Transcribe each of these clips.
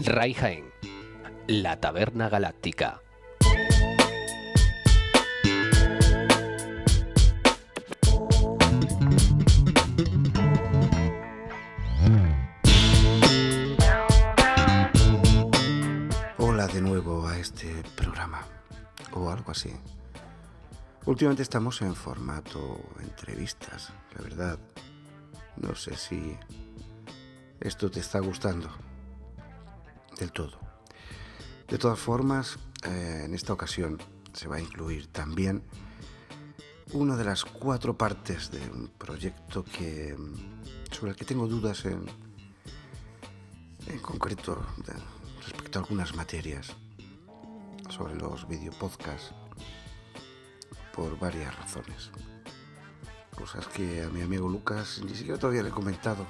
Rai Jaén, la Taberna Galáctica. Hola de nuevo a este programa, o algo así. Últimamente estamos en formato entrevistas, la verdad. No sé si esto te está gustando del todo. De todas formas, en esta ocasión se va a incluir también una de las 4 partes de un proyecto sobre el que tengo dudas en concreto respecto a algunas materias sobre los videopodcasts por varias razones. Cosas que a mi amigo Lucas ni siquiera todavía le he comentado.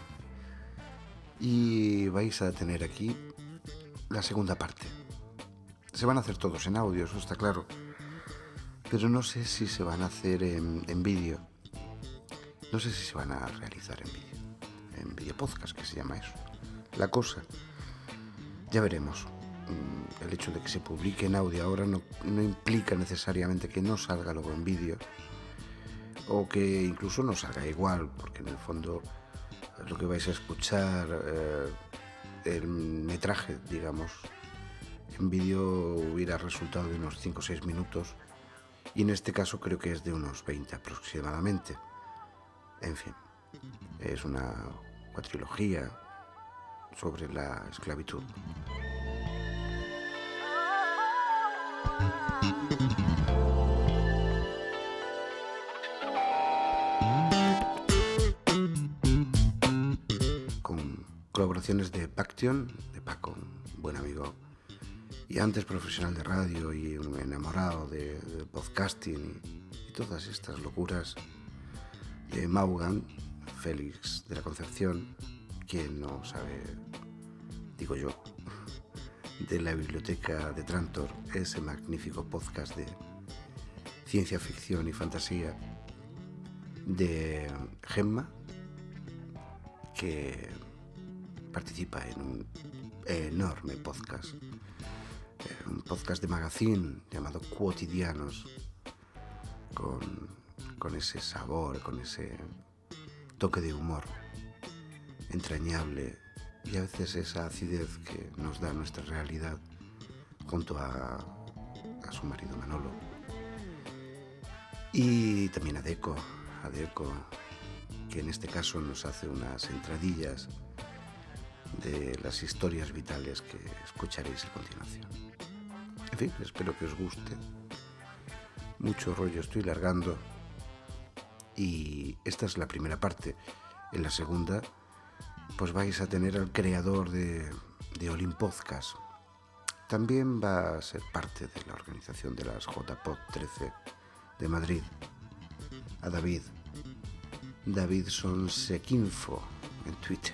Y vais a tener aquí la segunda parte. Se van a hacer todos en audio, eso está claro. Pero no sé si se van a hacer en vídeo. No sé si se van a realizar en vídeo. En videopodcast, que se llama eso. La cosa, ya veremos. El hecho de que se publique en audio ahora no implica necesariamente que no salga luego en vídeo, o que incluso no salga igual, porque en el fondo lo que vais a escuchar, el metraje, digamos, en vídeo hubiera resultado de unos 5 o 6 minutos, y en este caso creo que es de unos 20 aproximadamente. En fin, es una cuatrilogía sobre la esclavitud. Con colaboraciones de Paction, de Paco, un buen amigo y antes profesional de radio y un enamorado de podcasting y todas estas locuras, de Maugan, Félix de la Concepción, quien no sabe, digo yo, de la biblioteca de Trantor, ese magnífico podcast de ciencia ficción y fantasía, de Gemma, que participa en un enorme podcast, un podcast de magazine llamado Quotidianos, con ese sabor, con ese toque de humor entrañable y a veces esa acidez que nos da nuestra realidad, junto a su marido Manolo. Y también a Deco, que en este caso nos hace unas entradillas de las historias vitales que escucharéis a continuación. En fin, espero que os guste. Mucho rollo estoy largando y esta es la primera parte. En la segunda pues vais a tener al creador de Olin Podcast. También va a ser parte de la organización de las JPod 13 de Madrid, a David Sonsequinfo en Twitter.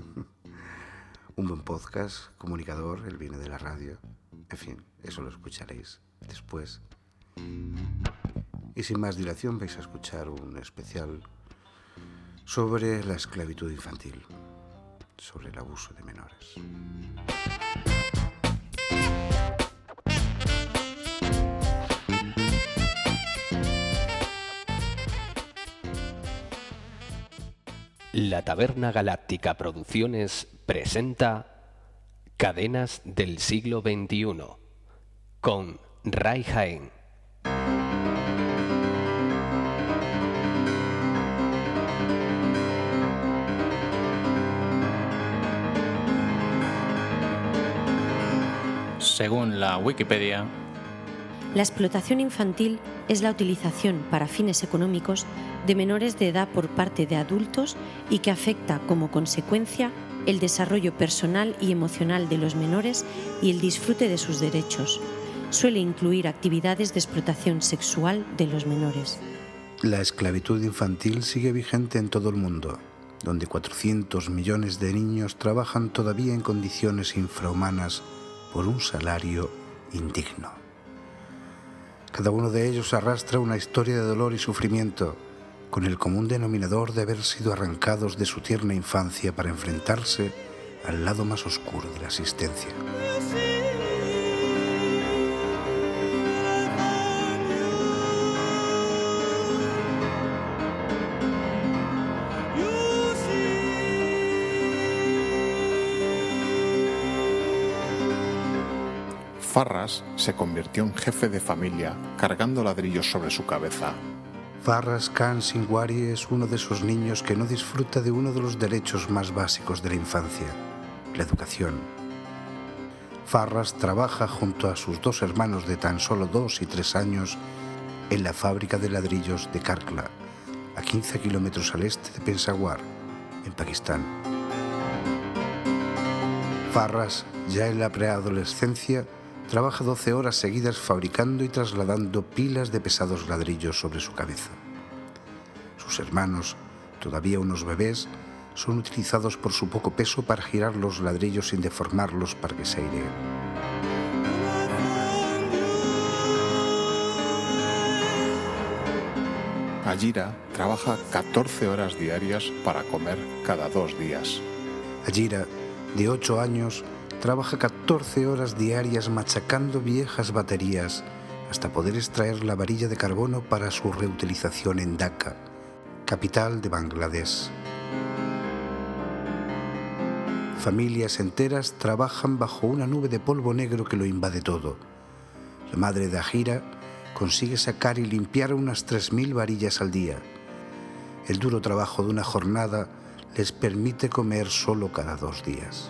Un buen podcast, comunicador, él viene de la radio. En fin, eso lo escucharéis después. Y sin más dilación vais a escuchar un especial sobre la esclavitud infantil, sobre el abuso de menores. La Taberna Galáctica Producciones presenta Cadenas del siglo XXI con Rai Jaén. Según la Wikipedia, la explotación infantil es la utilización para fines económicos de menores de edad por parte de adultos y que afecta como consecuencia el desarrollo personal y emocional de los menores y el disfrute de sus derechos. Suele incluir actividades de explotación sexual de los menores. La esclavitud infantil sigue vigente en todo el mundo, donde 400 millones de niños trabajan todavía en condiciones infrahumanas por un salario indigno. Cada uno de ellos arrastra una historia de dolor y sufrimiento, con el común denominador de haber sido arrancados de su tierna infancia para enfrentarse al lado más oscuro de la existencia. Farras se convirtió en jefe de familia cargando ladrillos sobre su cabeza. Farras Khan Singwari es uno de esos niños que no disfruta de uno de los derechos más básicos de la infancia, la educación. Farras trabaja junto a sus dos hermanos de tan solo 2 y 3 años en la fábrica de ladrillos de Karkla, a 15 kilómetros al este de Peshawar, en Pakistán. Farras, ya en la preadolescencia, trabaja 12 horas seguidas fabricando y trasladando pilas de pesados ladrillos sobre su cabeza. Sus hermanos, todavía unos bebés, son utilizados por su poco peso para girar los ladrillos sin deformarlos para que se aireen. Ajira trabaja 14 horas diarias para comer cada 2 días. Ajira, de 8 años, trabaja 14 horas diarias machacando viejas baterías hasta poder extraer la varilla de carbono para su reutilización en Dhaka, capital de Bangladesh. Familias enteras trabajan bajo una nube de polvo negro que lo invade todo. La madre de Ajira consigue sacar y limpiar unas 3.000 varillas al día. El duro trabajo de una jornada les permite comer solo cada 2 días.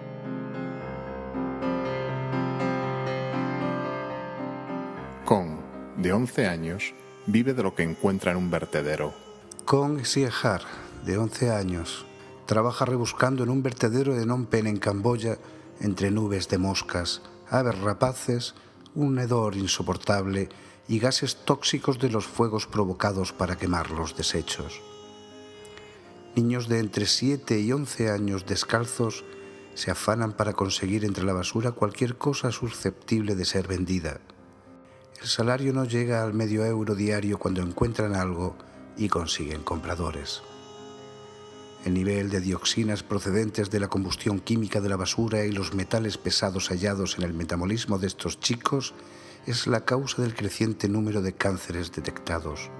Kong, de 11 años, vive de lo que encuentra en un vertedero. Kong Siehar, de 11 años, trabaja rebuscando en un vertedero de Phnom Penh en Camboya entre nubes de moscas, aves rapaces, un hedor insoportable y gases tóxicos de los fuegos provocados para quemar los desechos. Niños de entre 7 y 11 años descalzos se afanan para conseguir entre la basura cualquier cosa susceptible de ser vendida. El salario no llega al medio euro diario cuando encuentran algo y consiguen compradores. El nivel de dioxinas procedentes de la combustión química de la basura y los metales pesados hallados en el metabolismo de estos chicos es la causa del creciente número de cánceres detectados.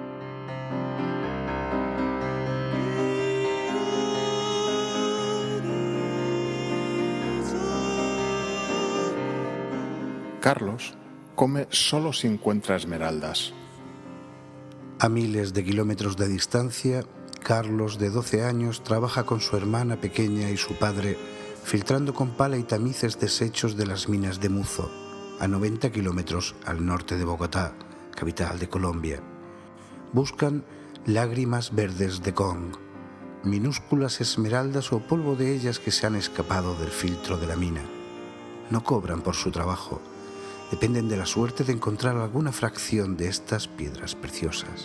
Carlos come solo si encuentra esmeraldas. A miles de kilómetros de distancia, Carlos, de 12 años, trabaja con su hermana pequeña y su padre, filtrando con pala y tamices desechos de las minas de Muzo, a 90 kilómetros al norte de Bogotá, capital de Colombia. Buscan lágrimas verdes de Kong, minúsculas esmeraldas o polvo de ellas que se han escapado del filtro de la mina. No cobran por su trabajo. Dependen de la suerte de encontrar alguna fracción de estas piedras preciosas.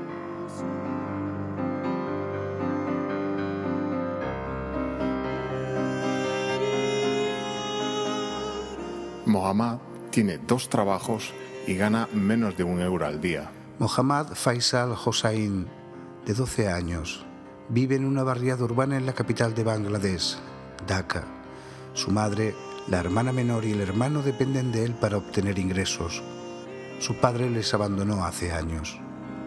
Mohammad tiene 2 trabajos y gana menos de 1 euro al día. Mohammad Faisal Hossain, de 12 años, vive en una barriada urbana en la capital de Bangladesh, Dhaka. Su madre, la hermana menor y el hermano dependen de él para obtener ingresos. Su padre les abandonó hace años.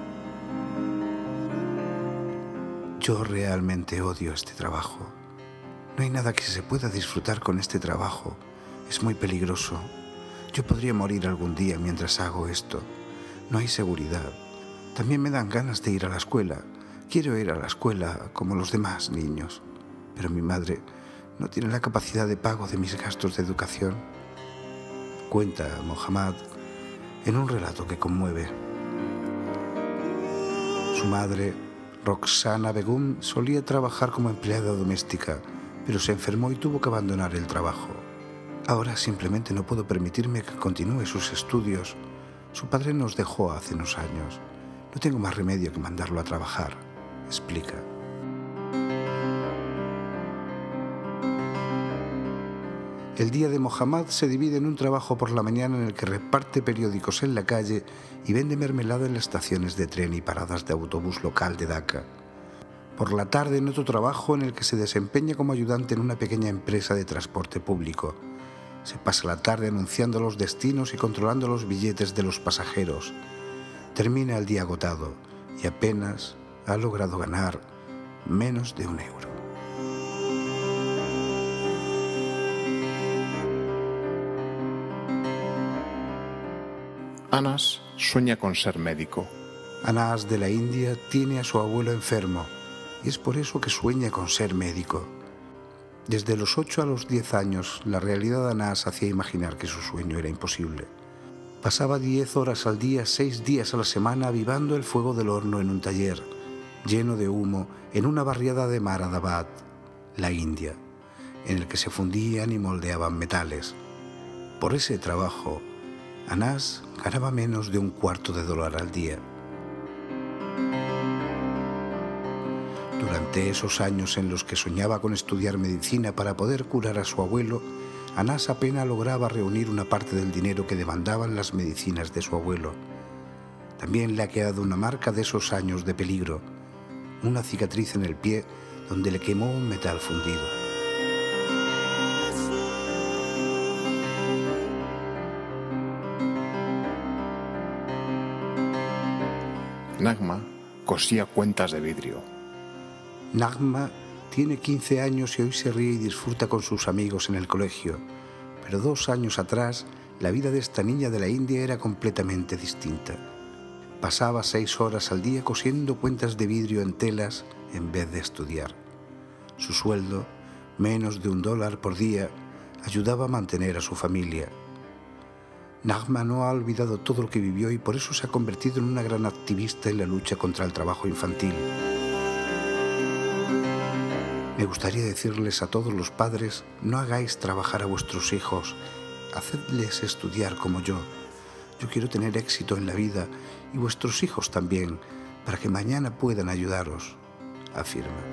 Yo realmente odio este trabajo. No hay nada que se pueda disfrutar con este trabajo. Es muy peligroso. Yo podría morir algún día mientras hago esto. No hay seguridad. También me dan ganas de ir a la escuela. Quiero ir a la escuela como los demás niños. Pero mi madre no tiene la capacidad de pago de mis gastos de educación. Cuenta Mohammad en un relato que conmueve. Su madre, Roxana Begum, solía trabajar como empleada doméstica, pero se enfermó y tuvo que abandonar el trabajo. Ahora simplemente no puedo permitirme que continúe sus estudios. Su padre nos dejó hace unos años. No tengo más remedio que mandarlo a trabajar, explica. El día de Mohammad se divide en un trabajo por la mañana en el que reparte periódicos en la calle y vende mermelada en las estaciones de tren y paradas de autobús local de Dhaka. Por la tarde en otro trabajo en el que se desempeña como ayudante en una pequeña empresa de transporte público. Se pasa la tarde anunciando los destinos y controlando los billetes de los pasajeros. Termina el día agotado y apenas ha logrado ganar menos de €1. Anas sueña con ser médico. Anas de la India tiene a su abuelo enfermo y es por eso que sueña con ser médico. Desde los 8 a los 10 años, la realidad de Anas hacía imaginar que su sueño era imposible. Pasaba 10 horas al día, 6 días a la semana, avivando el fuego del horno en un taller, lleno de humo, en una barriada de Moradabad, la India, en el que se fundían y moldeaban metales. Por ese trabajo, Anas ganaba menos de $0,25 al día. Durante esos años en los que soñaba con estudiar medicina para poder curar a su abuelo, Anas apenas lograba reunir una parte del dinero que demandaban las medicinas de su abuelo. También le ha quedado una marca de esos años de peligro, una cicatriz en el pie donde le quemó un metal fundido. Nagma cosía cuentas de vidrio. Nagma tiene 15 años y hoy se ríe y disfruta con sus amigos en el colegio. Pero 2 años atrás, la vida de esta niña de la India era completamente distinta. Pasaba 6 horas al día cosiendo cuentas de vidrio en telas en vez de estudiar. Su sueldo, menos de $1 por día, ayudaba a mantener a su familia. Nagma no ha olvidado todo lo que vivió y por eso se ha convertido en una gran activista en la lucha contra el trabajo infantil. Me gustaría decirles a todos los padres, no hagáis trabajar a vuestros hijos, hacedles estudiar como yo. Yo quiero tener éxito en la vida y vuestros hijos también, para que mañana puedan ayudaros, afirma.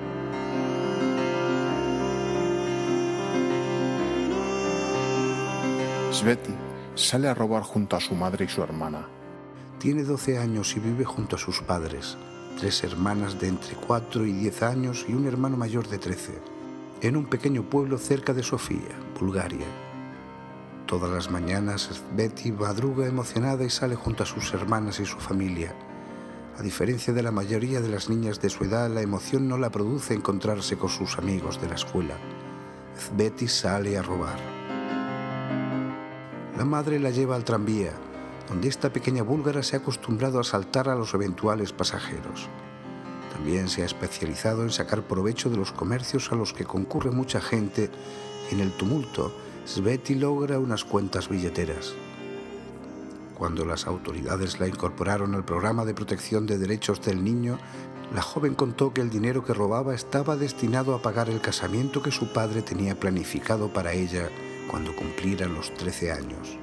Sveti sale a robar junto a su madre y su hermana. Tiene 12 años y vive junto a sus padres, 3 hermanas de entre 4 y 10 años y un hermano mayor de 13, en un pequeño pueblo cerca de Sofía, Bulgaria. Todas las mañanas Sveti madruga emocionada y sale junto a sus hermanas y su familia. A diferencia de la mayoría de las niñas de su edad, la emoción no la produce encontrarse con sus amigos de la escuela. Sveti sale a robar. La madre la lleva al tranvía, donde esta pequeña búlgara se ha acostumbrado a asaltar a los eventuales pasajeros. También se ha especializado en sacar provecho de los comercios a los que concurre mucha gente y en el tumulto Sveti logra unas cuantas billeteras. Cuando las autoridades la incorporaron al programa de protección de derechos del niño, la joven contó que el dinero que robaba estaba destinado a pagar el casamiento que su padre tenía planificado para ella cuando cumpliera los 13 años.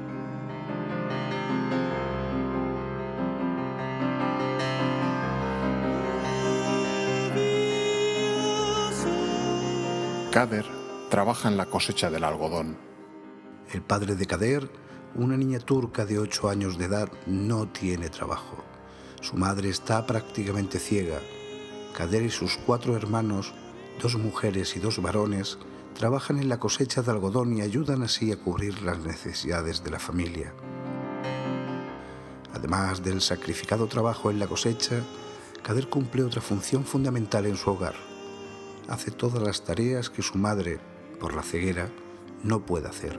Kader trabaja en la cosecha del algodón. El padre de Kader, una niña turca de 8 años de edad, no tiene trabajo. Su madre está prácticamente ciega. Kader y sus 4 hermanos, 2 mujeres y 2 varones, trabajan en la cosecha de algodón y ayudan así a cubrir las necesidades de la familia. Además del sacrificado trabajo en la cosecha, Kader cumple otra función fundamental en su hogar. Hace todas las tareas que su madre, por la ceguera, no puede hacer.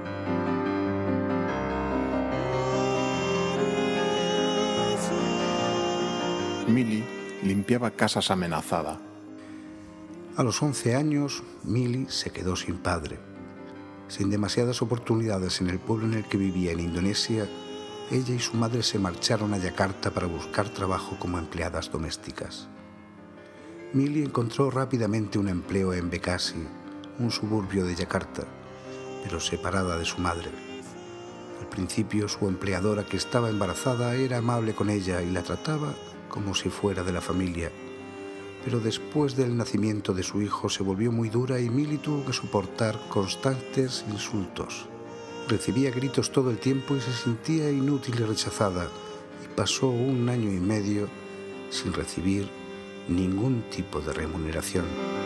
Mili limpiaba casas amenazada. A los 11 años, Mili se quedó sin padre. Sin demasiadas oportunidades en el pueblo en el que vivía en Indonesia, ella y su madre se marcharon a Yakarta para buscar trabajo como empleadas domésticas. Mili encontró rápidamente un empleo en Bekasi, un suburbio de Yakarta, pero separada de su madre. Al principio, su empleadora, que estaba embarazada, era amable con ella y la trataba como si fuera de la familia. Pero después del nacimiento de su hijo se volvió muy dura y Mili tuvo que soportar constantes insultos. Recibía gritos todo el tiempo y se sentía inútil y rechazada, y pasó 1 año y medio sin recibir ningún tipo de remuneración.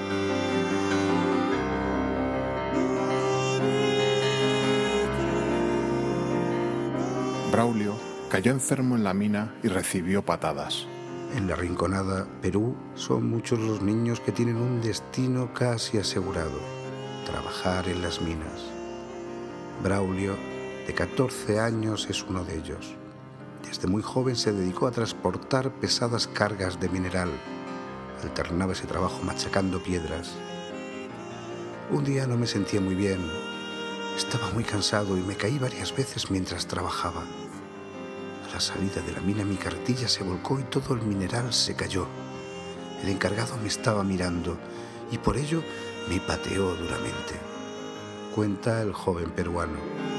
Braulio cayó enfermo en la mina y recibió patadas. En la Rinconada, Perú, son muchos los niños que tienen un destino casi asegurado: trabajar en las minas. Braulio, de 14 años, es uno de ellos. Desde muy joven se dedicó a transportar pesadas cargas de mineral. Alternaba ese trabajo machacando piedras. Un día no me sentía muy bien. Estaba muy cansado y me caí varias veces mientras trabajaba. A la salida de la mina mi carretilla se volcó y todo el mineral se cayó. El encargado me estaba mirando y por ello me pateó duramente. Cuenta el joven peruano.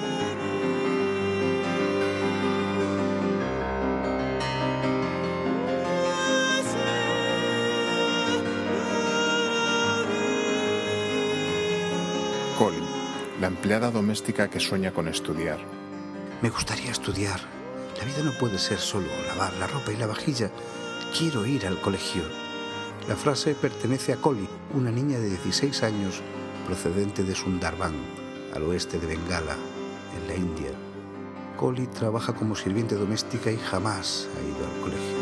Colly, la empleada doméstica que sueña con estudiar. Me gustaría estudiar. La vida no puede ser solo lavar la ropa y la vajilla. Quiero ir al colegio. La frase pertenece a Colly, una niña de 16 años procedente de Sundarban, al oeste de Bengala, en la India. Colly trabaja como sirviente doméstica y jamás ha ido al colegio.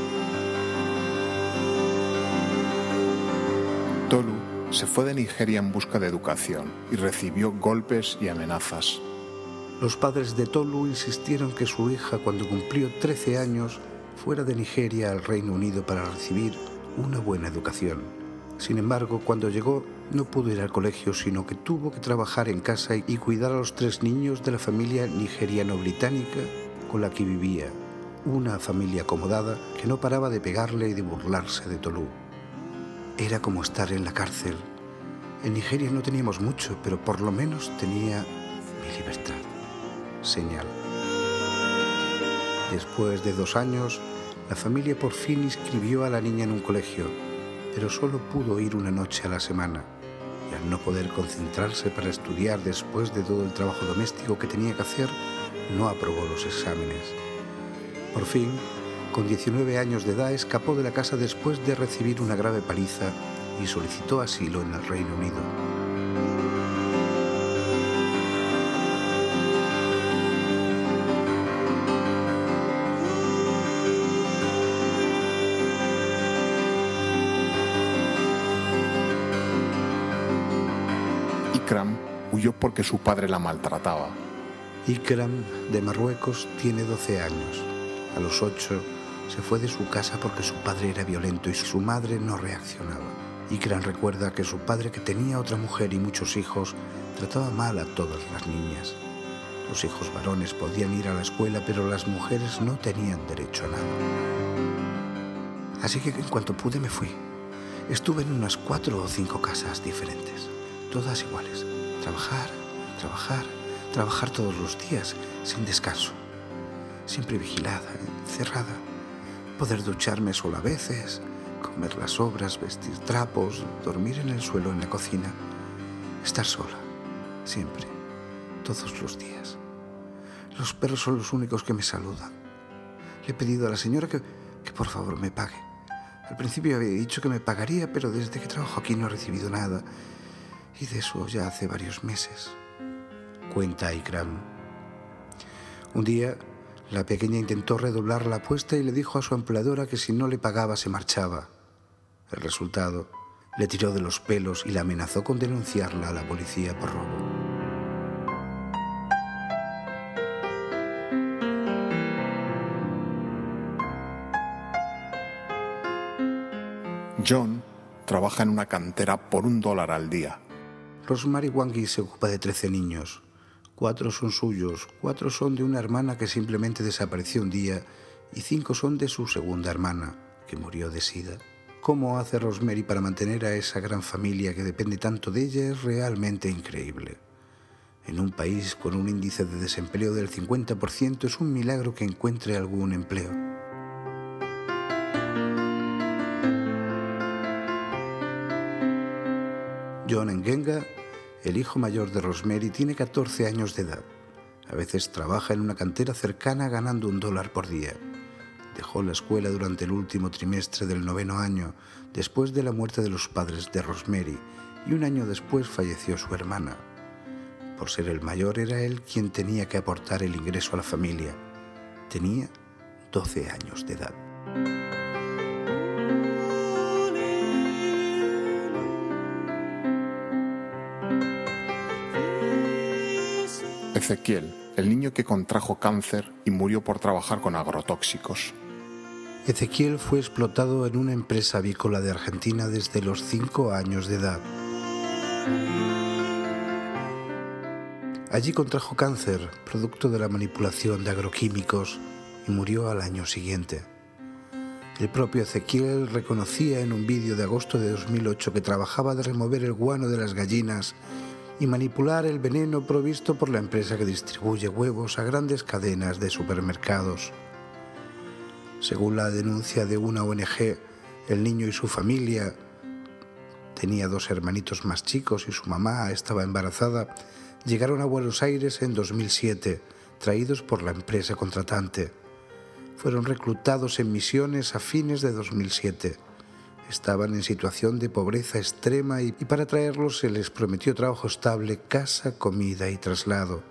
Tolu se fue de Nigeria en busca de educación y recibió golpes y amenazas. Los padres de Tolu insistieron que su hija, cuando cumplió 13 años, fuera de Nigeria al Reino Unido para recibir una buena educación. Sin embargo, cuando llegó, no pudo ir al colegio, sino que tuvo que trabajar en casa y cuidar a los 3 niños de la familia nigeriano-británica con la que vivía. Una familia acomodada que no paraba de pegarle y de burlarse de Tolu. Era como estar en la cárcel. En Nigeria no teníamos mucho, pero por lo menos tenía mi libertad. Señal. Después de 2 años, la familia por fin inscribió a la niña en un colegio, pero solo pudo ir una noche a la semana, y al no poder concentrarse para estudiar después de todo el trabajo doméstico que tenía que hacer, no aprobó los exámenes. Por fin, con 19 años de edad, escapó de la casa después de recibir una grave paliza y solicitó asilo en el Reino Unido. Ikram huyó porque su padre la maltrataba. Ikram, de Marruecos, tiene 12 años. A los 8 se fue de su casa porque su padre era violento y su madre no reaccionaba. Ikram recuerda que su padre, que tenía otra mujer y muchos hijos, trataba mal a todas las niñas. Los hijos varones podían ir a la escuela, pero las mujeres no tenían derecho a nada. Así que en cuanto pude me fui. Estuve en unas 4 o 5 casas diferentes, todas iguales. Trabajar todos los días, sin descanso. Siempre vigilada, encerrada. Poder ducharme sola a veces, comer las sobras, vestir trapos, dormir en el suelo en la cocina. Estar sola, siempre, todos los días. Los perros son los únicos que me saludan. Le he pedido a la señora que por favor me pague. Al principio había dicho que me pagaría, pero desde que trabajo aquí no he recibido nada. Y de eso ya hace varios meses. Cuenta Ikram. Un día, la pequeña intentó redoblar la apuesta y le dijo a su empleadora que si no le pagaba se marchaba. El resultado, le tiró de los pelos y la amenazó con denunciarla a la policía por robo. John trabaja en una cantera por $1 al día. Rosemary Wangi se ocupa de 13 niños. 4 son suyos, 4 son de una hermana que simplemente desapareció un día y 5 son de su segunda hermana, que murió de sida. Cómo hace Rosemary para mantener a esa gran familia que depende tanto de ella es realmente increíble. En un país con un índice de desempleo del 50% es un milagro que encuentre algún empleo. John Ngenga, el hijo mayor de Rosemary, tiene 14 años de edad. A veces trabaja en una cantera cercana ganando $1 por día. Dejó la escuela durante el último trimestre del 9º año, después de la muerte de los padres de Rosemary, y un año después falleció su hermana. Por ser el mayor, era él quien tenía que aportar el ingreso a la familia. Tenía 12 años de edad. Ezequiel, el niño que contrajo cáncer y murió por trabajar con agrotóxicos. Ezequiel fue explotado en una empresa avícola de Argentina desde los 5 años de edad. Allí contrajo cáncer, producto de la manipulación de agroquímicos, y murió al año siguiente. El propio Ezequiel reconocía en un vídeo de agosto de 2008 que trabajaba de remover el guano de las gallinas y manipular el veneno provisto por la empresa que distribuye huevos a grandes cadenas de supermercados. Según la denuncia de una ONG, el niño y su familia, tenía 2 hermanitos más chicos y su mamá estaba embarazada, llegaron a Buenos Aires en 2007, traídos por la empresa contratante. Fueron reclutados en Misiones a fines de 2007. Estaban en situación de pobreza extrema y para traerlos se les prometió trabajo estable, casa, comida y traslado.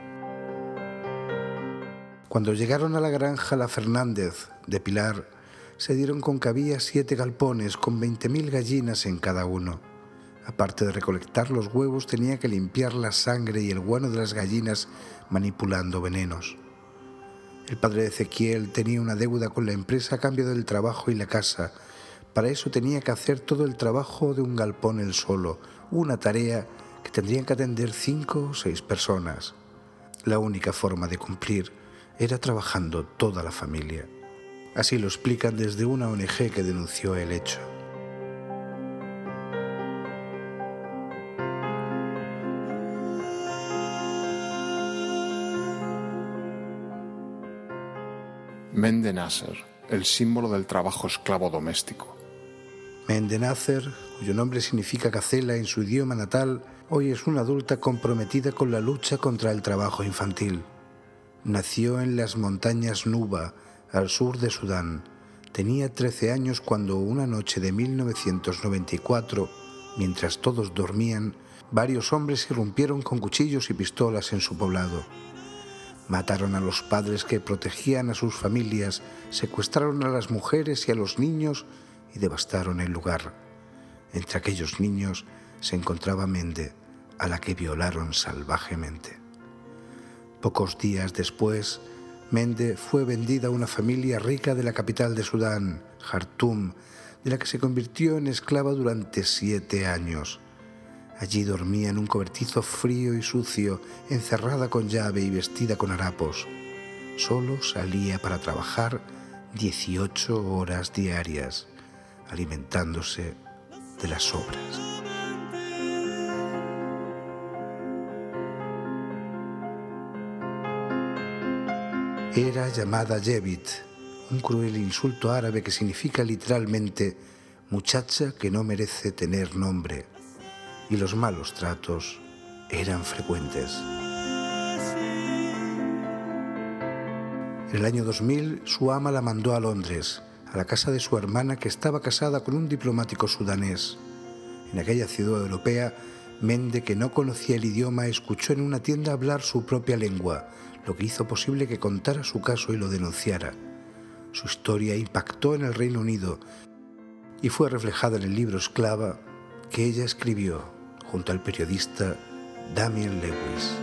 Cuando llegaron a la granja La Fernández de Pilar, se dieron con que había 7 galpones con 20.000 gallinas en cada uno. Aparte de recolectar los huevos, tenía que limpiar la sangre y el guano de las gallinas manipulando venenos. El padre de Ezequiel tenía una deuda con la empresa a cambio del trabajo y la casa. Para eso tenía que hacer todo el trabajo de un galpón él solo, una tarea que tendrían que atender 5 o 6 personas. La única forma de cumplir era trabajando toda la familia. Así lo explican desde una ONG que denunció el hecho. Mende Nasser, el símbolo del trabajo esclavo doméstico. Mende Nasser, cuyo nombre significa gacela en su idioma natal, hoy es una adulta comprometida con la lucha contra el trabajo infantil. Nació en las montañas Nuba, al sur de Sudán. Tenía 13 años cuando una noche de 1994, mientras todos dormían, varios hombres irrumpieron con cuchillos y pistolas en su poblado. Mataron a los padres que protegían a sus familias, secuestraron a las mujeres y a los niños y devastaron el lugar. Entre aquellos niños se encontraba Mende, a la que violaron salvajemente. Pocos días después, Mende fue vendida a una familia rica de la capital de Sudán, Jartum, de la que se convirtió en esclava durante 7 años. Allí dormía en un cobertizo frío y sucio, encerrada con llave y vestida con harapos. Solo salía para trabajar 18 horas diarias, alimentándose de las sobras. Era llamada Yebit, un cruel insulto árabe que significa literalmente muchacha que no merece tener nombre, y los malos tratos eran frecuentes. En el año 2000, su ama la mandó a Londres, a la casa de su hermana que estaba casada con un diplomático sudanés. En aquella ciudad europea, Mende, que no conocía el idioma, escuchó en una tienda hablar su propia lengua, lo que hizo posible que contara su caso y lo denunciara. Su historia impactó en el Reino Unido y fue reflejada en el libro Esclava que ella escribió junto al periodista Damien Lewis.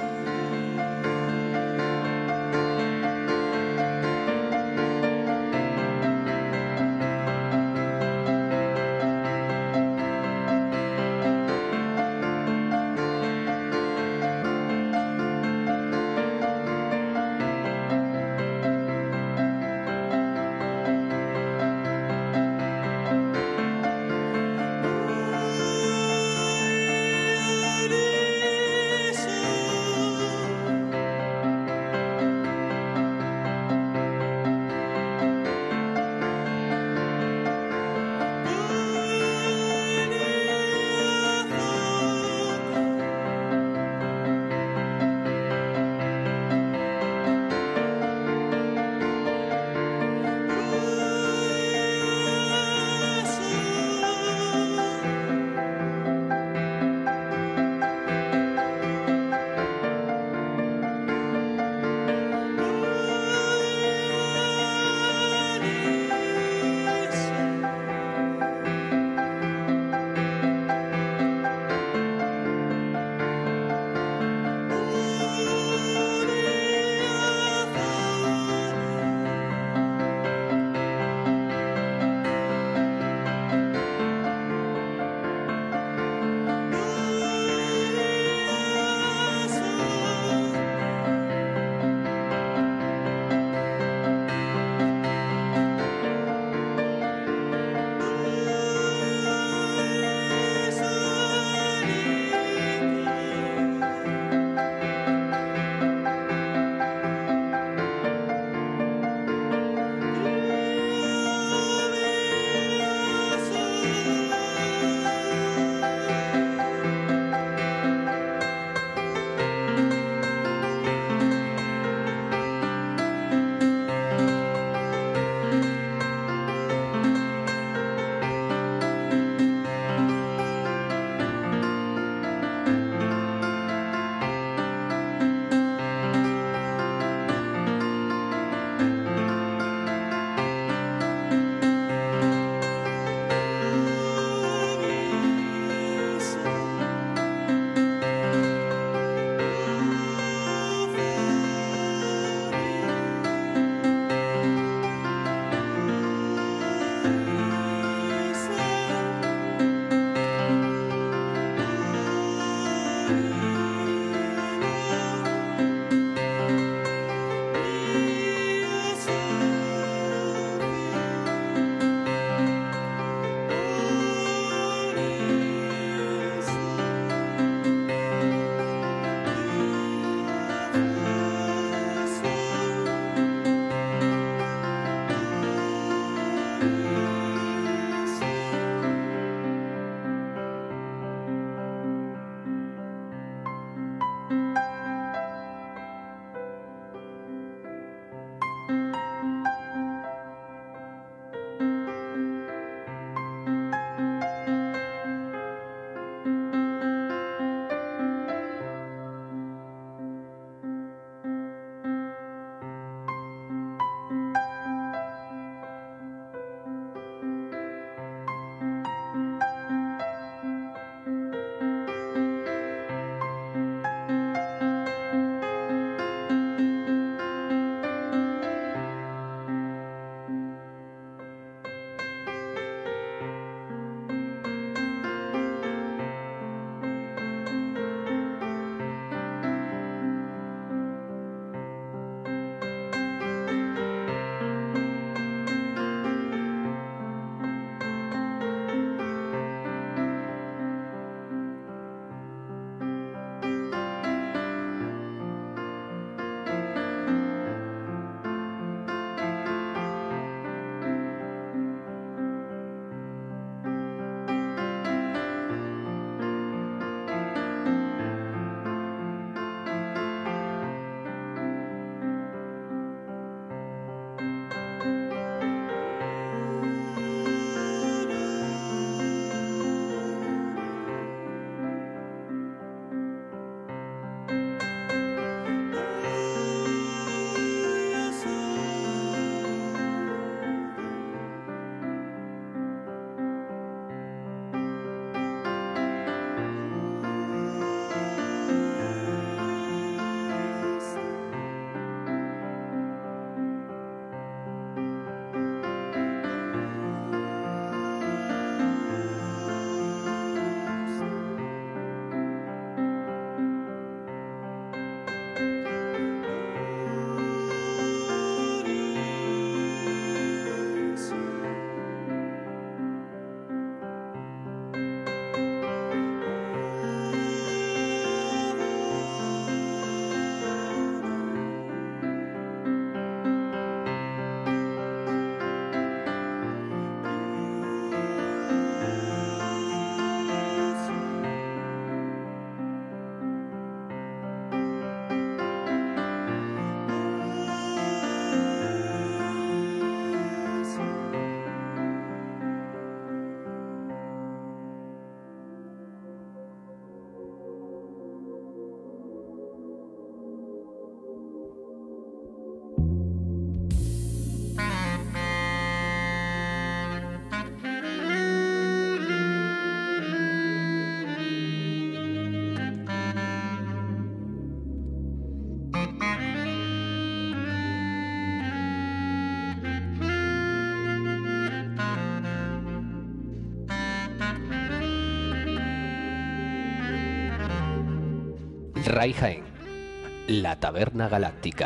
Ray Jaén, la Taberna Galáctica.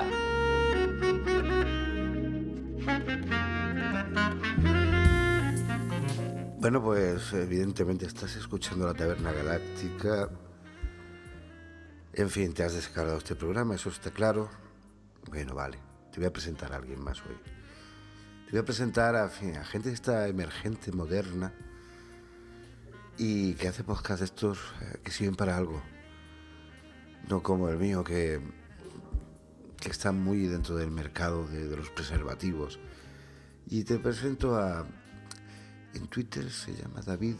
Bueno, pues evidentemente estás escuchando la Taberna Galáctica. En fin, te has descargado este programa, eso está claro. Bueno, vale, te voy a presentar a alguien más hoy. Te voy a presentar a gente esta emergente, moderna, y que hace podcast de estos que sirven para algo. No como el mío, que está muy dentro del mercado de los preservativos. Y te presento a... En Twitter se llama David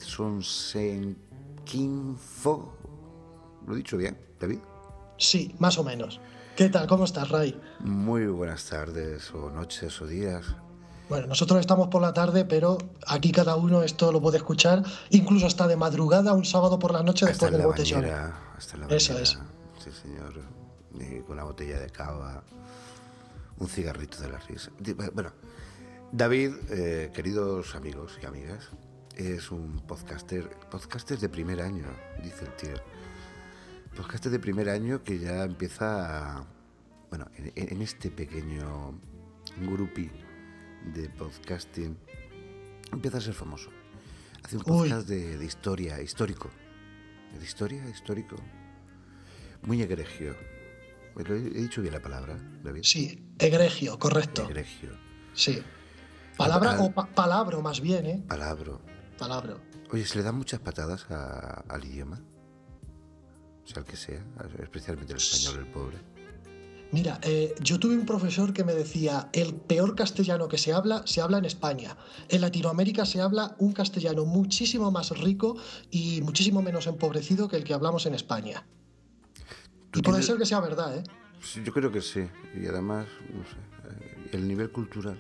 Sonsenkinfo. ¿Lo he dicho bien, David? Sí, más o menos. ¿Qué tal? ¿Cómo estás, Ray? Muy buenas tardes, o noches, o días. Bueno, nosotros estamos por la tarde, pero aquí cada uno esto lo puede escuchar, incluso hasta de madrugada, un sábado por la noche después del botellón. Hasta la Eso bañera, es. sí, señor. Con una botella de cava, un cigarrito de la risa. Bueno, David, queridos amigos y amigas, es un podcaster de primer año, dice el tío. Podcaster de primer año que ya empieza, bueno, en este pequeño grupi de podcasting, empieza a ser famoso. Hace un podcast de historia, histórico. ¿De historia? Histórico. Muy egregio. ¿He dicho bien la palabra, David? Sí, egregio, correcto. Egregio. Sí. Palabra o palabro más bien, ¿eh? Palabro. Oye, ¿se le dan muchas patadas al idioma? O sea, el que sea, especialmente el español, el pobre. Mira, yo tuve un profesor que me decía, el peor castellano que se habla en España. En Latinoamérica se habla un castellano muchísimo más rico y muchísimo menos empobrecido que el que hablamos en España. Y puede ser que sea verdad, ¿eh? Sí, yo creo que sí. Y además, no sé, el nivel cultural.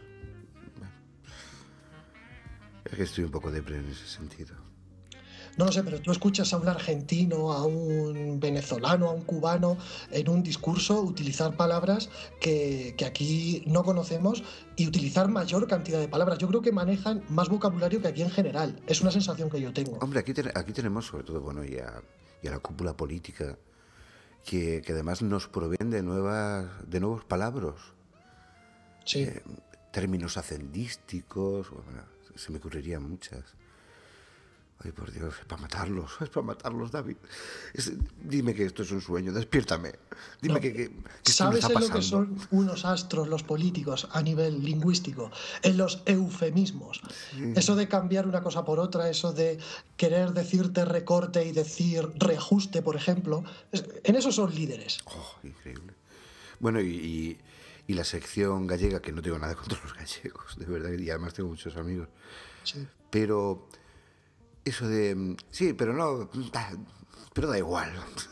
Es que estoy un poco depre en ese sentido. No lo sé, pero tú escuchas a un argentino, a un venezolano, a un cubano en un discurso utilizar palabras que aquí no conocemos y utilizar mayor cantidad de palabras. Yo creo que manejan más vocabulario que aquí en general. Es una sensación que yo tengo. Hombre, aquí tenemos sobre todo, bueno, y a la cúpula política, que además nos proveen de nuevos palabras. Sí. Términos hacendísticos, bueno, se me ocurrirían muchas. Ay, por Dios, es para matarlos, David. Dime que esto es un sueño, despiértame. Dime que esto me está pasando. ¿Sabes en lo que son unos astros los políticos a nivel lingüístico? En los eufemismos. Sí. Eso de cambiar una cosa por otra, eso de querer decirte recorte y decir reajuste, por ejemplo. En eso son líderes. Oh, increíble. Bueno, y la sección gallega, que no tengo nada contra los gallegos, de verdad, y además tengo muchos amigos. Sí. Pero... eso de... sí, pero no... pero da igual.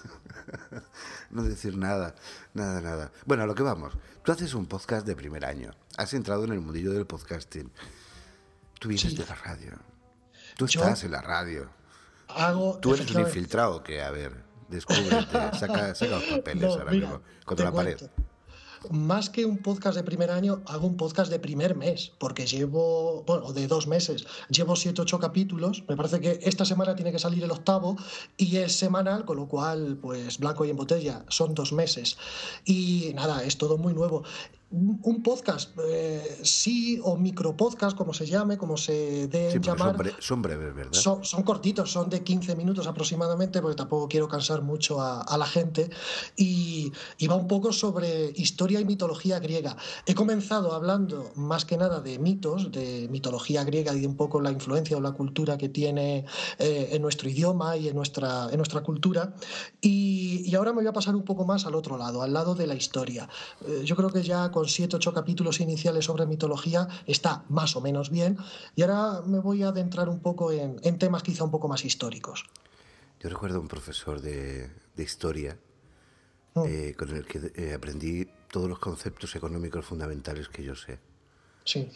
No decir nada. Bueno, a lo que vamos. Tú haces un podcast de primer año. Has entrado en el mundillo del podcasting. Tú vienes de la radio. Tú estás en la radio. Tú eres un infiltrado que, a ver, descúbrete. Saca los papeles ahora mismo contra la pared. Más que un podcast de primer año, hago un podcast de primer mes, porque llevo, bueno, de 2 meses, llevo 7, 8 capítulos, me parece que esta semana tiene que salir el 8º y es semanal, con lo cual, pues blanco y en botella, son 2 meses. Y nada, es todo muy nuevo. Un podcast, sí, o micropodcast, como se llame, como se dé llamar. Son breves, ¿verdad? Son cortitos, son de 15 minutos aproximadamente, porque tampoco quiero cansar mucho a la gente. Y va un poco sobre historia y mitología griega. He comenzado hablando más que nada de mitos, de mitología griega y de un poco la influencia o la cultura que tiene en nuestro idioma y en nuestra cultura. Y ahora me voy a pasar un poco más al otro lado, al lado de la historia. Yo creo que ya con 7, 8 capítulos iniciales sobre mitología está más o menos bien, y ahora me voy a adentrar un poco en temas quizá un poco más históricos. Yo recuerdo a un profesor de historia con el que aprendí todos los conceptos económicos fundamentales que yo sé. Sí.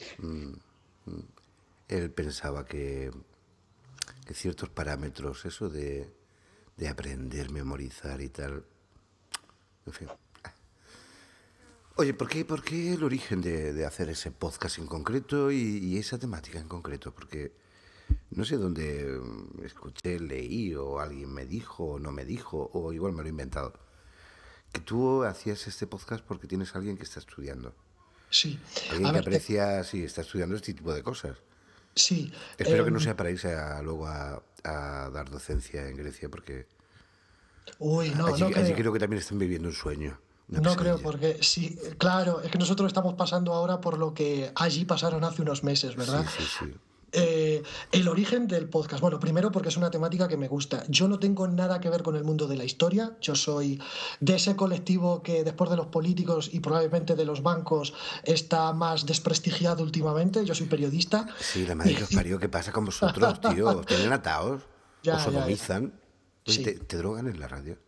Él pensaba que ciertos parámetros, eso de aprender, memorizar y tal, en fin. Oye, ¿por qué el origen de hacer ese podcast en concreto y esa temática en concreto? Porque no sé dónde escuché, leí o alguien me dijo o no me dijo o igual me lo he inventado. que tú hacías este podcast porque tienes a alguien que está estudiando. Sí. Alguien A que ver, aprecia, sí, está estudiando este tipo de cosas. sí. Espero que no sea para irse luego a dar docencia en Grecia, porque Uy, no allí creo. creo que también están viviendo un sueño. Una No creo, pesadilla. porque sí, claro, es que nosotros estamos pasando ahora por lo que allí pasaron hace unos meses, ¿verdad? Sí, sí, sí. El origen del podcast. Bueno, primero porque es una temática que me gusta. Yo no tengo nada que ver con el mundo de la historia. Yo soy de ese colectivo que después de los políticos y probablemente de los bancos está más desprestigiado últimamente. Yo soy periodista. Sí, la madre que os parió, ¿qué pasa con vosotros, tío? ¿Os tienen atados? Ya, ¿Os ya, ya. sodomizan? Oye, Sí. ¿te drogan en la radio?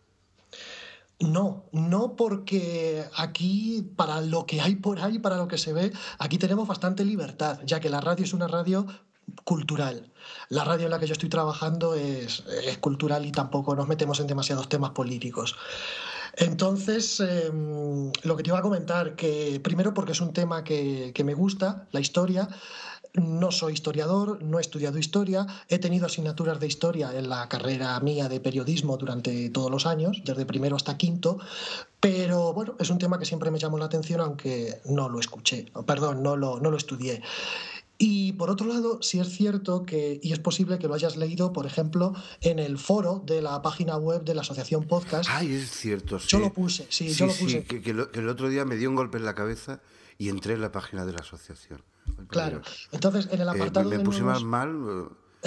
No porque aquí, para lo que hay por ahí, para lo que se ve, aquí tenemos bastante libertad, ya que la radio es una radio cultural. La radio en la que yo estoy trabajando es cultural y tampoco nos metemos en demasiados temas políticos. Entonces, lo que te iba a comentar, que primero porque es un tema que me gusta, la historia. No soy historiador, no he estudiado historia, he tenido asignaturas de historia en la carrera mía de periodismo durante todos los años, desde primero hasta quinto, pero bueno, es un tema que siempre me llamó la atención, aunque no lo escuché, perdón, no lo estudié. Y por otro lado, sí es cierto que, y es posible que lo hayas leído, por ejemplo, en el foro de la página web de la Asociación Podcast. Ay, es cierto, sí. Yo lo puse, sí, yo lo puse. Sí, que el otro día me dio un golpe en la cabeza y entré en la página de la asociación. Ay, por Claro. Dios. Entonces, en el apartado me de puse nuevos... más mal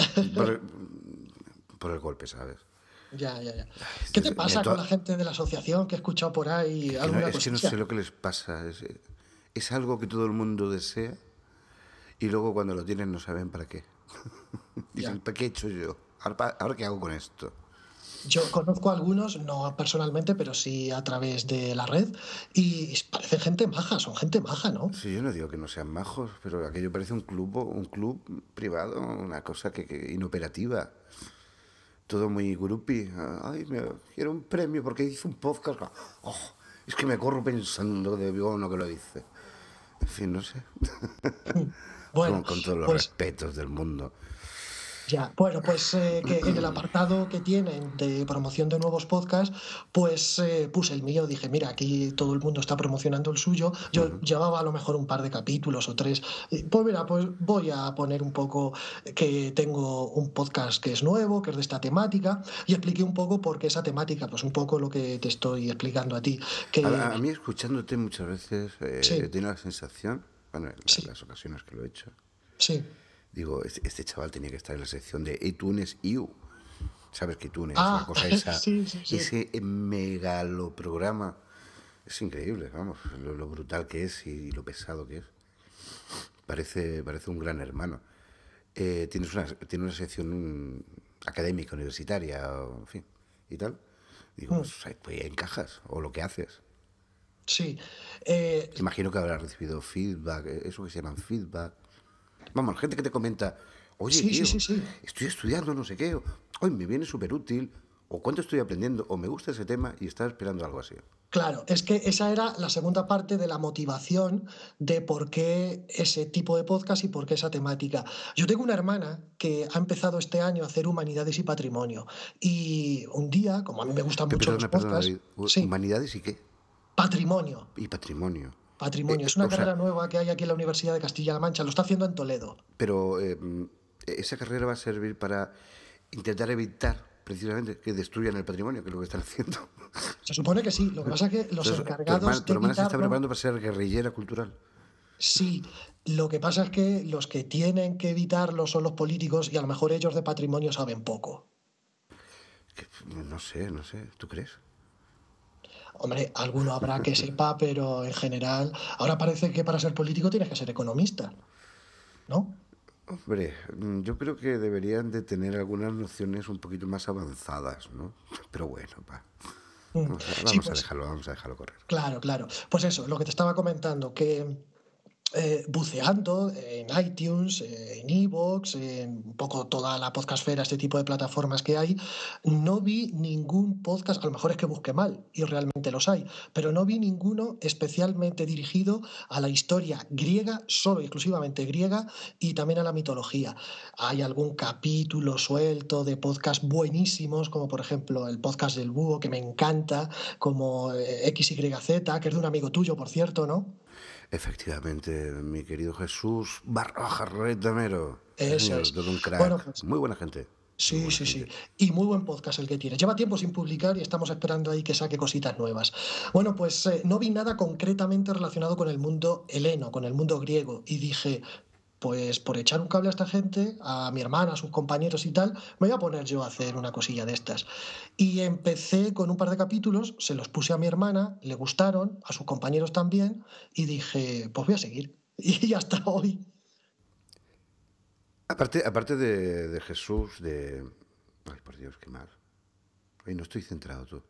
por el golpe, ¿sabes? Ya. ¿Qué te pasa con la gente de la asociación que he escuchado por ahí? ¿Alguna Es que no cosilla? sé lo que les pasa. Es algo que todo el mundo desea y luego cuando lo tienen no saben para qué. Dicen, Ya. ¿para qué he hecho yo? ¿Ahora qué hago con esto? Yo conozco a algunos, no personalmente, pero sí a través de la red, y parecen gente maja, son gente maja, ¿no? Sí, yo no digo que no sean majos, pero aquello parece un club privado, una cosa que inoperativa. Todo muy groupie. Ay, quiero un premio porque hice un podcast. Oh, es que me corro pensando de uno que lo dice. En fin, no sé. Bueno, con todos los pues respetos del mundo. ya, bueno, pues que en el apartado que tienen de promoción de nuevos podcasts, pues puse el mío, dije, mira, aquí todo el mundo está promocionando el suyo, yo llevaba a lo mejor un par de capítulos o 3, pues mira, pues voy a poner un poco que tengo un podcast que es nuevo, que es de esta temática, y expliqué un poco por qué esa temática, pues un poco lo que te estoy explicando a ti, que A mí, escuchándote muchas veces, Sí. he tenido la sensación, bueno, en Sí. las ocasiones que lo he hecho, sí. digo, este chaval tenía que estar en la sección de iTunes U. ¿Sabes que iTunes? Ah, La cosa esa, sí. ese megaloprograma. Es increíble, vamos, lo brutal que es y lo pesado que es. Parece un gran hermano. Tiene una sección académica, universitaria, o, en fin, y tal. Digo, pues ahí encajas, o lo que haces. Sí. Imagino que habrás recibido feedback, eso que se llaman feedback. Vamos, gente que te comenta, oye, Sí, tío, sí. estoy estudiando no sé qué, hoy me viene súper útil, o cuánto estoy aprendiendo, o me gusta ese tema y estaba esperando algo así. Claro, es que esa era la segunda parte de la motivación de por qué ese tipo de podcast y por qué esa temática. Yo tengo una hermana que ha empezado este año a hacer humanidades y patrimonio. Y un día, como a mí me gustan mucho los Perdona, podcasts, David, sí, ¿humanidades y qué? patrimonio. Y patrimonio. Patrimonio. Es una O sea, carrera nueva que hay aquí en la Universidad de Castilla-La Mancha. Lo está haciendo en Toledo. pero esa carrera va a servir para intentar evitar precisamente que destruyan el patrimonio, que es lo que están haciendo. Se supone que sí. Lo que pasa es que los Entonces, encargados tu de hermana se está evitarlo... preparando para ser guerrillera cultural. Sí, lo que pasa es que los que tienen que evitarlo son los políticos y a lo mejor ellos de patrimonio saben poco. No sé, ¿tú crees? Hombre, alguno habrá que sepa, pero en general, ahora parece que para ser político tienes que ser economista, ¿no? Hombre, yo creo que deberían de tener algunas nociones un poquito más avanzadas, ¿no? Pero bueno, va. Sí, pues, Vamos a dejarlo correr. claro. Pues eso, lo que te estaba comentando, que buceando en iTunes, en iVoox, en un poco toda la podcastfera, este tipo de plataformas que hay, no vi ningún podcast, a lo mejor es que busqué mal y realmente los hay, pero no vi ninguno especialmente dirigido a la historia griega, solo y exclusivamente griega, y también a la mitología. Hay algún capítulo suelto de podcast buenísimos, como por ejemplo el podcast del Búho, que me encanta, como XYZ, que es de un amigo tuyo, por cierto, ¿no? Efectivamente, mi querido Jesús Retamero. Sí, Eso señor, es. todo un Bueno, crack. pues Muy buena gente. Muy sí, buena sí, sí. gente. Y muy buen podcast el que tiene. Lleva tiempo sin publicar y estamos esperando ahí que saque cositas nuevas. Bueno, pues no vi nada concretamente relacionado con el mundo heleno, con el mundo griego. Y dije, pues por echar un cable a esta gente, a mi hermana, a sus compañeros y tal, me voy a poner yo a hacer una cosilla de estas. Y empecé con un par de capítulos, se los puse a mi hermana, le gustaron, a sus compañeros también, y dije, pues voy a seguir. Y hasta hoy. Aparte de Jesús, de... Ay, por Dios, qué mal. Ay, no estoy centrado tú.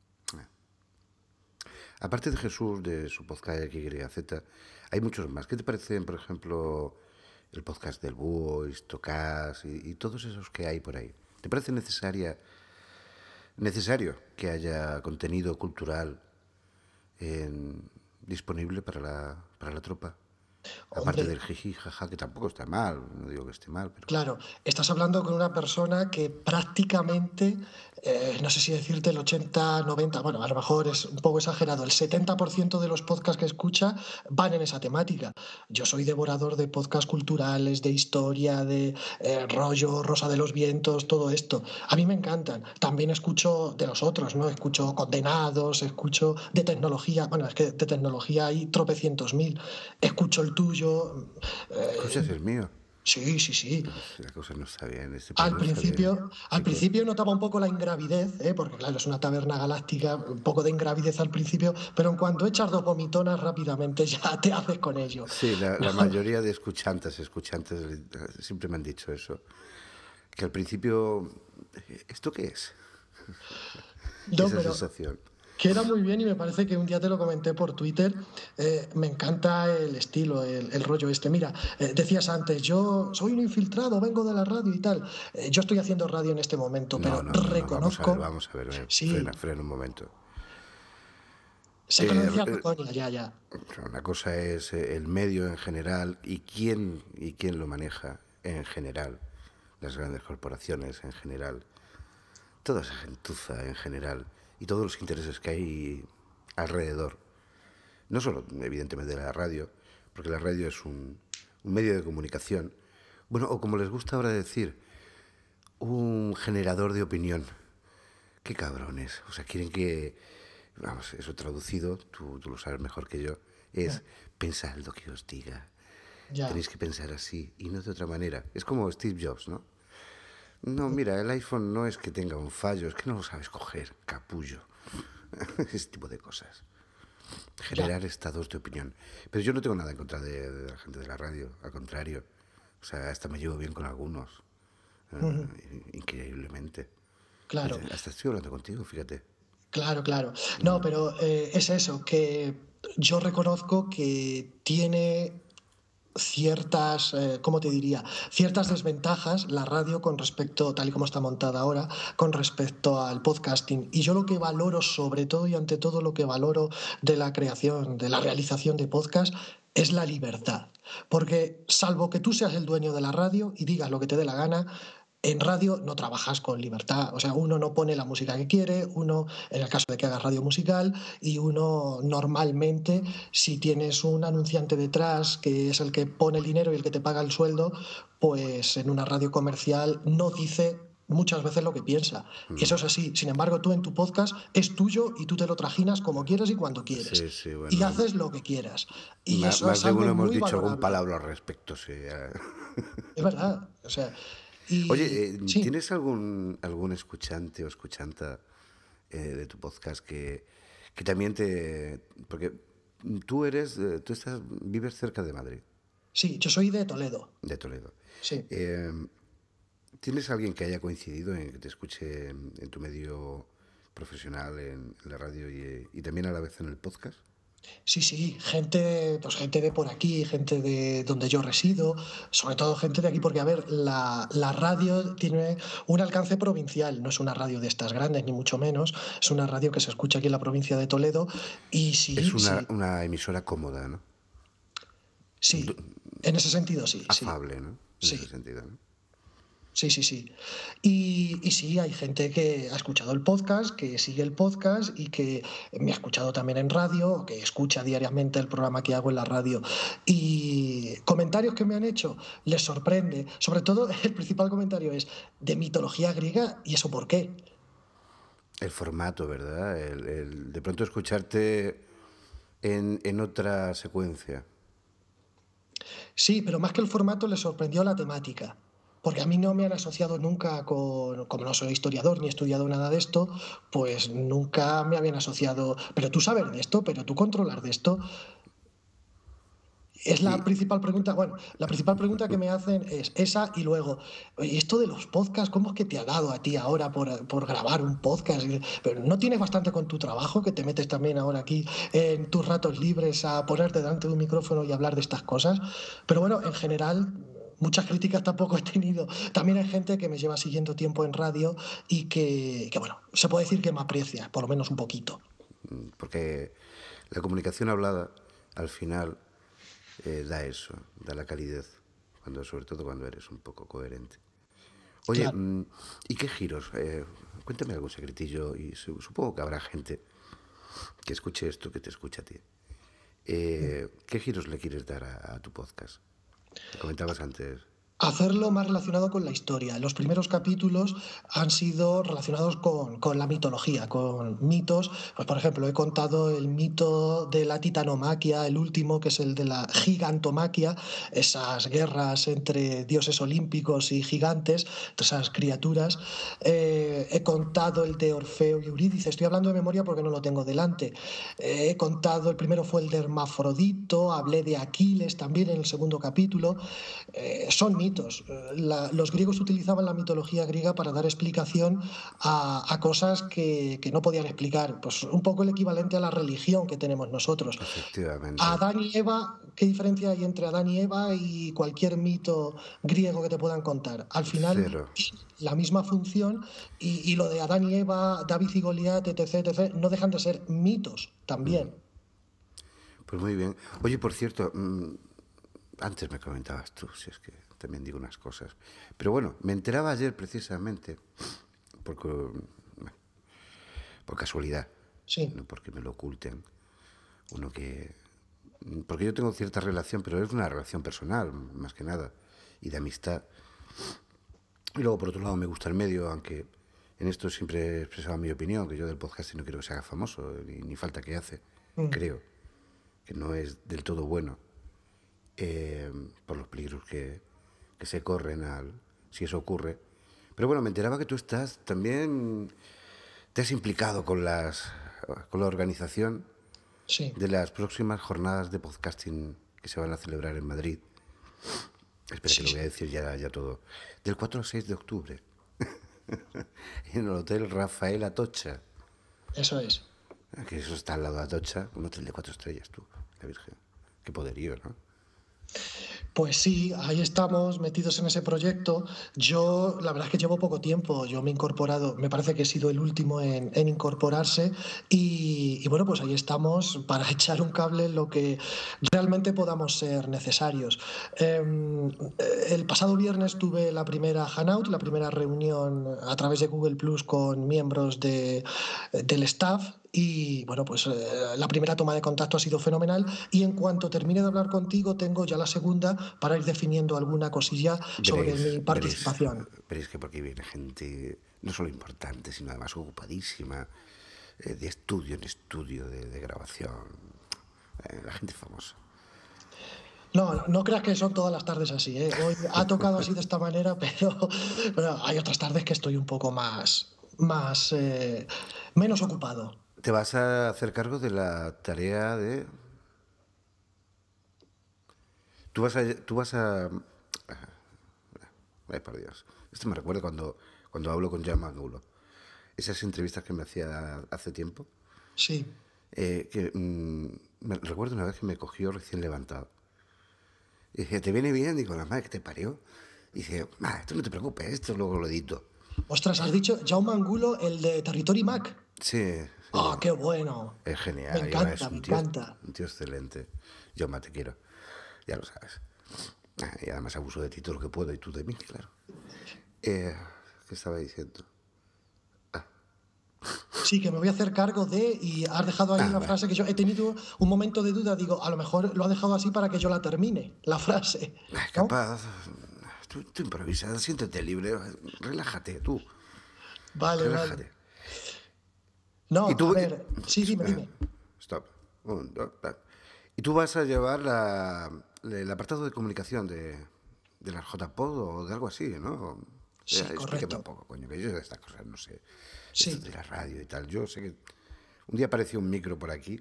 Aparte de Jesús, de su podcast XYZ, hay muchos más. ¿Qué te parecen, por ejemplo, el podcast del Búho, Histocast y todos esos que hay por ahí? ¿Te parece necesario que haya contenido cultural disponible para la tropa? Aparte Hombre, del jiji, jaja, que tampoco está mal, no digo que esté mal, pero... claro, estás hablando con una persona que prácticamente, no sé si decirte el 80, 90, bueno, a lo mejor es un poco exagerado, el 70% de los podcasts que escucha van en esa temática. Yo soy devorador de podcasts culturales, de historia, de rollo, Rosa de los Vientos, todo esto. A mí me encantan. También escucho de los otros, ¿no? Escucho Condenados, escucho de tecnología, bueno, es que de tecnología hay tropecientos mil. Escucho el tuyo. ¿Escuchas eh, el mío? Sí, sí, sí. Pues la cosa no está bien, este país Al no está bien, principio, al chicos. principio notaba un poco la ingravidez, porque claro, es una taberna galáctica, un poco de ingravidez al principio, pero en cuanto echas dos vomitonas rápidamente ya te haces con ello. Sí, la mayoría de escuchantes siempre me han dicho eso. Que al principio, ¿esto qué es? No, Esa pero sensación. queda muy bien y me parece que un día te lo comenté por Twitter. Me encanta el estilo, el rollo este. Mira, decías antes, yo soy un infiltrado, vengo de la radio y tal. Yo estoy haciendo radio en este momento, No, pero no, no, no, reconozco, vamos a ver, sí, frena un momento. sé que lo Eh, decía con eh, coña, ya, ya. una cosa es el medio en general y quién lo maneja en general. Las grandes corporaciones en general. Toda esa gentuza en general y todos los intereses que hay alrededor. No solo, evidentemente, de la radio, porque la radio es un medio de comunicación, bueno, o como les gusta ahora decir, un generador de opinión. Qué cabrones. O sea, quieren que, vamos, eso traducido, tú lo sabes mejor que yo, es pensad lo que os diga. Ya. Tenéis que pensar así y no de otra manera. Es como Steve Jobs, ¿no? No, mira, el iPhone no es que tenga un fallo, es que no lo sabes coger, capullo. Ese tipo de cosas. Generar Ya. estados de opinión. Pero yo no tengo nada en contra de la gente de la radio, al contrario. O sea, hasta me llevo bien con algunos. Increíblemente. Claro. Hasta estoy hablando contigo, fíjate. Claro, claro. No, pero es eso, que yo reconozco que tiene ciertas, ¿cómo te diría? Ciertas desventajas la radio con respecto, tal y como está montada ahora, con respecto al podcasting. Y yo lo que valoro, sobre todo y ante todo, lo que valoro de la creación, de la realización de podcast, es la libertad. Porque salvo que tú seas el dueño de la radio y digas lo que te dé la gana, en radio no trabajas con libertad, o sea, uno no pone la música que quiere, uno, en el caso de que hagas radio musical, y uno normalmente, si tienes un anunciante detrás que es el que pone el dinero y el que te paga el sueldo, pues en una radio comercial no dice muchas veces lo que piensa. Eso es así. Sin embargo, tú en tu podcast es tuyo y tú te lo trajinas como quieres y cuando quieres. Sí, sí, Y bueno. haces lo que quieras. Y eso Más es de algo uno hemos muy dicho algún valorable. palabra al respecto, sí. Es verdad. O sea, Oye, y sí. ¿tienes algún escuchante o escuchanta de tu podcast que también te... Porque vives cerca de Madrid, Sí, yo soy de Toledo. de Toledo. Sí. Eh, ¿Tienes alguien que haya coincidido en que te escuche en tu medio profesional, en la radio y también a la vez en el podcast? Sí, gente, pues gente de por aquí, gente de donde yo resido, sobre todo gente de aquí, porque a ver, la radio tiene un alcance provincial, no es una radio de estas grandes, ni mucho menos, es una radio que se escucha aquí en la provincia de Toledo y Es sí, una emisora cómoda, ¿no? sí, en ese sentido Afable, ¿no? En ese sí. sentido, ¿no? Sí. Y sí, hay gente que ha escuchado el podcast, que sigue el podcast y que me ha escuchado también en radio, o que escucha diariamente el programa que hago en la radio. Y comentarios que me han hecho, les sorprende. Sobre todo, el principal comentario es de mitología griega, ¿y eso por qué? El formato, ¿verdad? De pronto escucharte en otra secuencia. Sí, pero más que el formato, les sorprendió la temática. Porque a mí no me han asociado nunca como no soy historiador ni he estudiado nada de esto, pues nunca me habían asociado, pero tú sabes de esto, pero tú controlar de esto. Es la Y principal pregunta, bueno, la principal pregunta que me hacen es esa y luego, oye, esto de los podcasts, ¿cómo es que te ha dado a ti ahora por grabar un podcast? Pero ¿no tienes bastante con tu trabajo que te metes también ahora aquí en tus ratos libres a ponerte delante de un micrófono y hablar de estas cosas? Pero bueno, en general, muchas críticas tampoco he tenido. También hay gente que me lleva siguiendo tiempo en radio y que bueno, se puede decir que me aprecia, por lo menos un poquito. porque la comunicación hablada, al final, da eso, da la calidez, sobre todo cuando eres un poco coherente. Oye, Claro. ¿y qué giros? Cuéntame algún secretillo y supongo que habrá gente que escuche esto, que te escucha a ti. ¿Qué giros le quieres dar a tu podcast? Me comentabas antes. Hacerlo más relacionado con la historia. Los primeros capítulos han sido relacionados con la mitología, con mitos. Pues, por ejemplo, he contado el mito de la titanomaquia, el último, que es el de la gigantomaquia, esas guerras entre dioses olímpicos y gigantes, entre esas criaturas. He contado el de Orfeo y Eurídice. Estoy hablando de memoria porque no lo tengo delante. He contado, el primero fue el de Hermafrodito, hablé de Aquiles también en el segundo capítulo. Son mitos. Los griegos utilizaban la mitología griega para dar explicación a cosas que no podían explicar. Pues un poco el equivalente a la religión que tenemos nosotros. Efectivamente. Adán y Eva, ¿qué diferencia hay entre Adán y Eva y cualquier mito griego que te puedan contar? Al final, Cero. la misma función y lo de Adán y Eva, David y Goliat, etc., no dejan de ser mitos también. Pues muy bien. Oye, por cierto, antes me comentabas tú, si es que también digo unas cosas. Pero bueno, me enteraba ayer precisamente, porque, bueno, por casualidad, Sí, no porque me lo oculten, porque yo tengo cierta relación, pero es una relación personal, más que nada, y de amistad. Y luego, por otro lado, me gusta el medio, aunque en esto siempre he expresado mi opinión, que yo del podcast no quiero que se haga famoso, ni falta que hace, creo, que no es del todo bueno, por los peligros que se corren si eso ocurre. Pero bueno, me enteraba que tú estás también, te has implicado con la organización sí. de las próximas jornadas de podcasting que se van a celebrar en Madrid. Espera, que lo voy a decir ya todo. Del 4 al 6 de octubre. En el Hotel Rafael Atocha. Eso es. Que eso está al lado de Atocha. Un hotel de 4 estrellas, tú. La Virgen. Qué poderío, ¿no? Pues sí, ahí estamos metidos en ese proyecto. Yo, la verdad es que llevo poco tiempo. Yo me he incorporado, me parece que he sido el último en incorporarse. Y bueno, pues ahí estamos para echar un cable en lo que realmente podamos ser necesarios. El pasado viernes tuve la primera Hangout, la primera reunión a través de Google Plus con miembros del staff. Y bueno, pues la primera toma de contacto ha sido fenomenal y en cuanto termine de hablar contigo tengo ya la segunda para ir definiendo alguna cosilla sobre mi participación. Veréis que porque viene gente no solo importante, sino además ocupadísima, de estudio en estudio, de grabación. La gente famosa. No creas que son todas las tardes así, ¿eh? Hoy ha tocado así de esta manera, pero hay otras tardes que estoy un poco menos ocupado. Te vas a hacer cargo de la tarea de... Tú vas a... Ay, por Dios. Esto me recuerda cuando hablo con Jan Mangulo. Esas entrevistas que me hacía hace tiempo. Sí, Me recuerdo una vez que me cogió recién levantado. Y dije, ¿te viene bien? Digo, la madre que te parió. Y dice, tú no te preocupes, esto luego lo edito. Ostras, has dicho Jaume Angulo, el de Territory Mac. Sí. ¡Ah, qué bueno! Es genial. Me encanta, me encanta. Un tío excelente. Yo te quiero. Ya lo sabes. Y además abuso de ti todo lo que puedo y tú de mí, claro. ¿Qué estaba diciendo? Sí, que me voy a hacer cargo de... Y has dejado ahí una frase que yo he tenido un momento de duda. Digo, a lo mejor lo ha dejado así para que yo la termine, la frase, ¿no? Capaz. Tú improvisa, siéntete libre. Relájate, tú. Vale, Relájate. vale. No, ¿Y tú, a ver... Sí, dime. Stop. 1, 2, 3. Y tú vas a llevar el apartado de comunicación de la JPod o de algo así, ¿no? Sí, Explícame correcto. un poco, coño, que yo de estas cosas no sé. Sí. Esto de la radio y tal. Yo sé que un día apareció un micro por aquí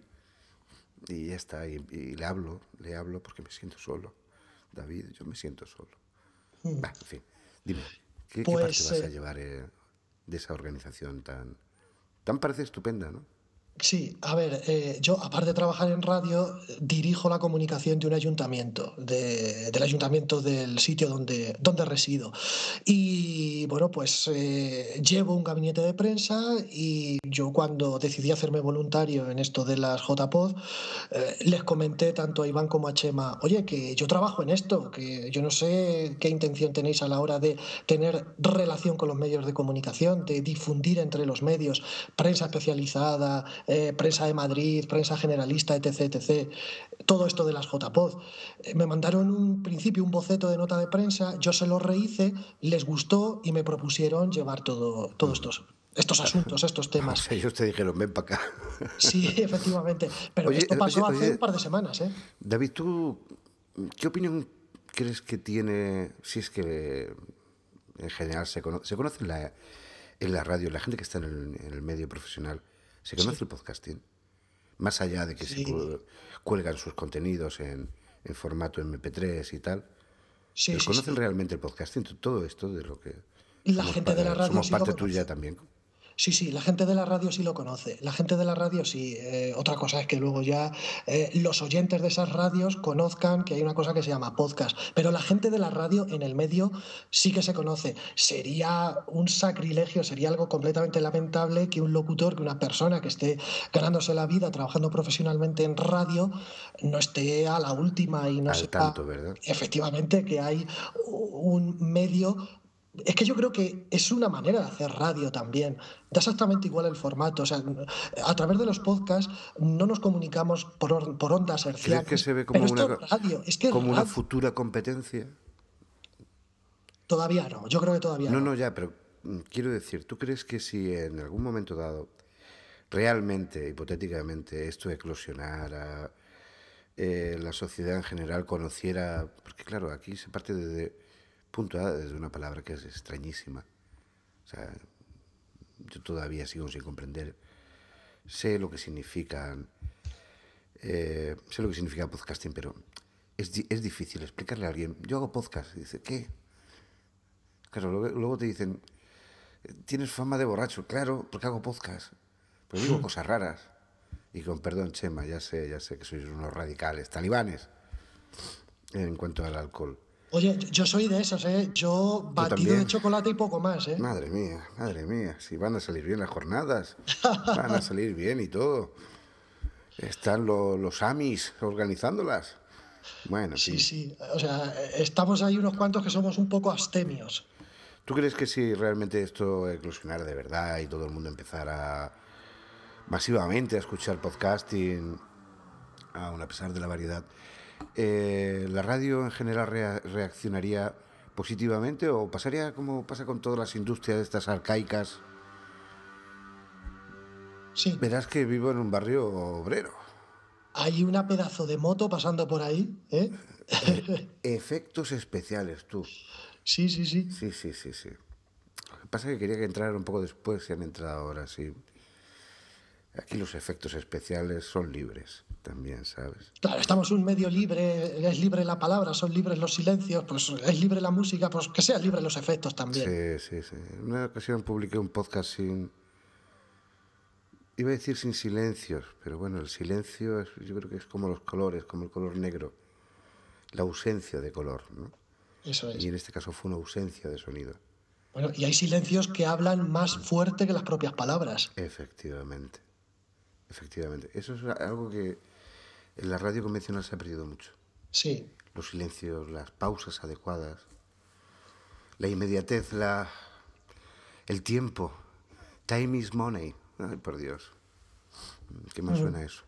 y ya está. Y le hablo porque me siento solo. David, yo me siento solo. En fin, dime, ¿qué parte vas a llevar de esa organización tan parece estupenda, ¿no? Sí, a ver, yo aparte de trabajar en radio, dirijo la comunicación de un ayuntamiento, del ayuntamiento del sitio donde resido. Y bueno, pues llevo un gabinete de prensa y yo cuando decidí hacerme voluntario en esto de las JPod, les comenté tanto a Iván como a Chema, oye, que yo trabajo en esto, que yo no sé qué intención tenéis a la hora de tener relación con los medios de comunicación, de difundir entre los medios, prensa especializada, prensa de Madrid, prensa generalista, etc, etc. Todo esto de las JPod. Me mandaron un principio, un boceto de nota de prensa, yo se lo rehice, les gustó y me propusieron llevar todos estos asuntos, estos temas. O sea, ellos te dijeron, ven para acá. Sí, efectivamente. Pero esto pasó hace un par de semanas, ¿eh? David, ¿tú qué opinión crees que tiene, si es que en general se conoce en la radio, la gente que está en el medio profesional, se conoce el podcasting? Más allá de que se cuelgan sus contenidos en formato MP3 y tal. Sí, ¿Pero conocen realmente el podcasting? Todo esto de lo que... La gente de la radio somos sí lo parte conoce. tuya también. Sí, la gente de la radio sí lo conoce. La gente de la radio sí. Otra cosa es que luego ya los oyentes de esas radios conozcan que hay una cosa que se llama podcast. Pero la gente de la radio en el medio sí que se conoce. Sería un sacrilegio, sería algo completamente lamentable que un locutor, que una persona que esté ganándose la vida trabajando profesionalmente en radio no esté a la última y no Al sepa tanto, ¿verdad? efectivamente que hay un medio. Es que yo creo que es una manera de hacer radio también. Da exactamente igual el formato. O sea, a través de los podcasts no nos comunicamos por ondas hercianas. ¿Crees que se ve como, pero esto es radio. Es que como es una radio. futura competencia? Todavía no. Yo creo que todavía no. No, ya, pero quiero decir, ¿tú crees que si en algún momento dado, realmente, hipotéticamente, esto eclosionara, la sociedad en general conociera... Porque claro, aquí se parte desde punto A, desde una palabra que es extrañísima. O sea, yo todavía sigo sin comprender. Sé lo que significa podcasting, pero es difícil explicarle a alguien. Yo hago podcast. Y dice, ¿qué? Claro, luego te dicen, tienes fama de borracho. Claro, porque hago podcast. Pero digo cosas raras. Y con perdón, Chema, ya sé que sois unos radicales, talibanes, en cuanto al alcohol. Oye, yo soy de esos, ¿eh? Yo batido de chocolate y poco más, ¿eh? Madre mía, si van a salir bien las jornadas, van a salir bien y todo. Están los AMIs organizándolas. Bueno, Sí. O sea, estamos ahí unos cuantos que somos un poco abstemios. ¿Tú crees que si realmente esto eclosionara de verdad y todo el mundo empezara masivamente a escuchar podcasting, aún a pesar de la variedad, la radio en general reaccionaría positivamente o pasaría como pasa con todas las industrias estas arcaicas? Sí. Verás que vivo en un barrio obrero. Hay una pedazo de moto pasando por ahí, ¿eh? Efectos especiales, tú. Sí. Sí. Lo que pasa es que quería que entraran un poco después y han entrado ahora, sí. Aquí los efectos especiales son libres también, ¿sabes? Claro, estamos un medio libre, es libre la palabra, son libres los silencios, pues es libre la música, pues que sean libres los efectos también. Sí. En una ocasión publiqué un podcast Iba a decir sin silencios, pero bueno, el silencio yo creo que es como los colores, como el color negro, la ausencia de color, ¿no? Eso es. Y en este caso fue una ausencia de sonido. Bueno, y hay silencios que hablan más fuerte que las propias palabras. Efectivamente, efectivamente. Eso es algo que en la radio convencional se ha perdido mucho. Sí. Los silencios, las pausas adecuadas, la inmediatez, el tiempo. Time is money. Ay, por Dios. ¿Qué más suena eso?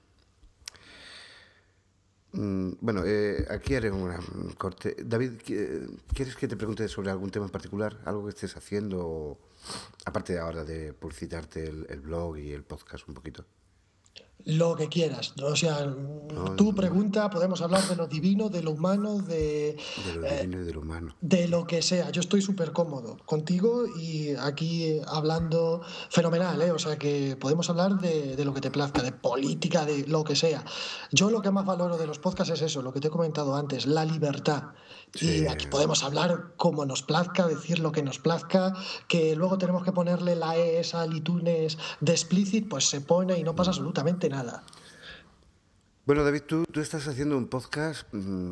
Bueno, aquí haré un corte. David, ¿quieres que te pregunte sobre algún tema en particular? ¿Algo que estés haciendo? Aparte ahora de publicitarte el blog y el podcast un poquito. Lo que quieras. O sea, tu pregunta, podemos hablar de lo divino, de lo humano, de lo divino y de lo humano. De lo que sea. Yo estoy súper cómodo contigo y aquí hablando fenomenal, ¿eh? O sea que podemos hablar de lo que te plazca, de política, de lo que sea. Yo lo que más valoro de los podcasts es eso, lo que te he comentado antes, la libertad. Sí. Y aquí podemos hablar como nos plazca, decir lo que nos plazca, que luego tenemos que ponerle la E esa al iTunes de explicit, pues se pone y no pasa absolutamente nada. Bueno, David, tú estás haciendo un podcast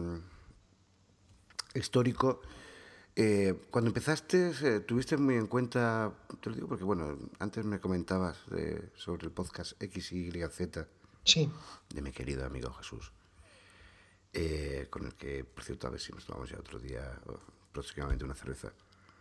histórico. Cuando empezaste, tuviste muy en cuenta, te lo digo porque, bueno, antes me comentabas sobre el podcast XYZ, Sí. de mi querido amigo Jesús, con el que, por cierto, a ver si nos tomamos ya otro día, próximamente, una cerveza.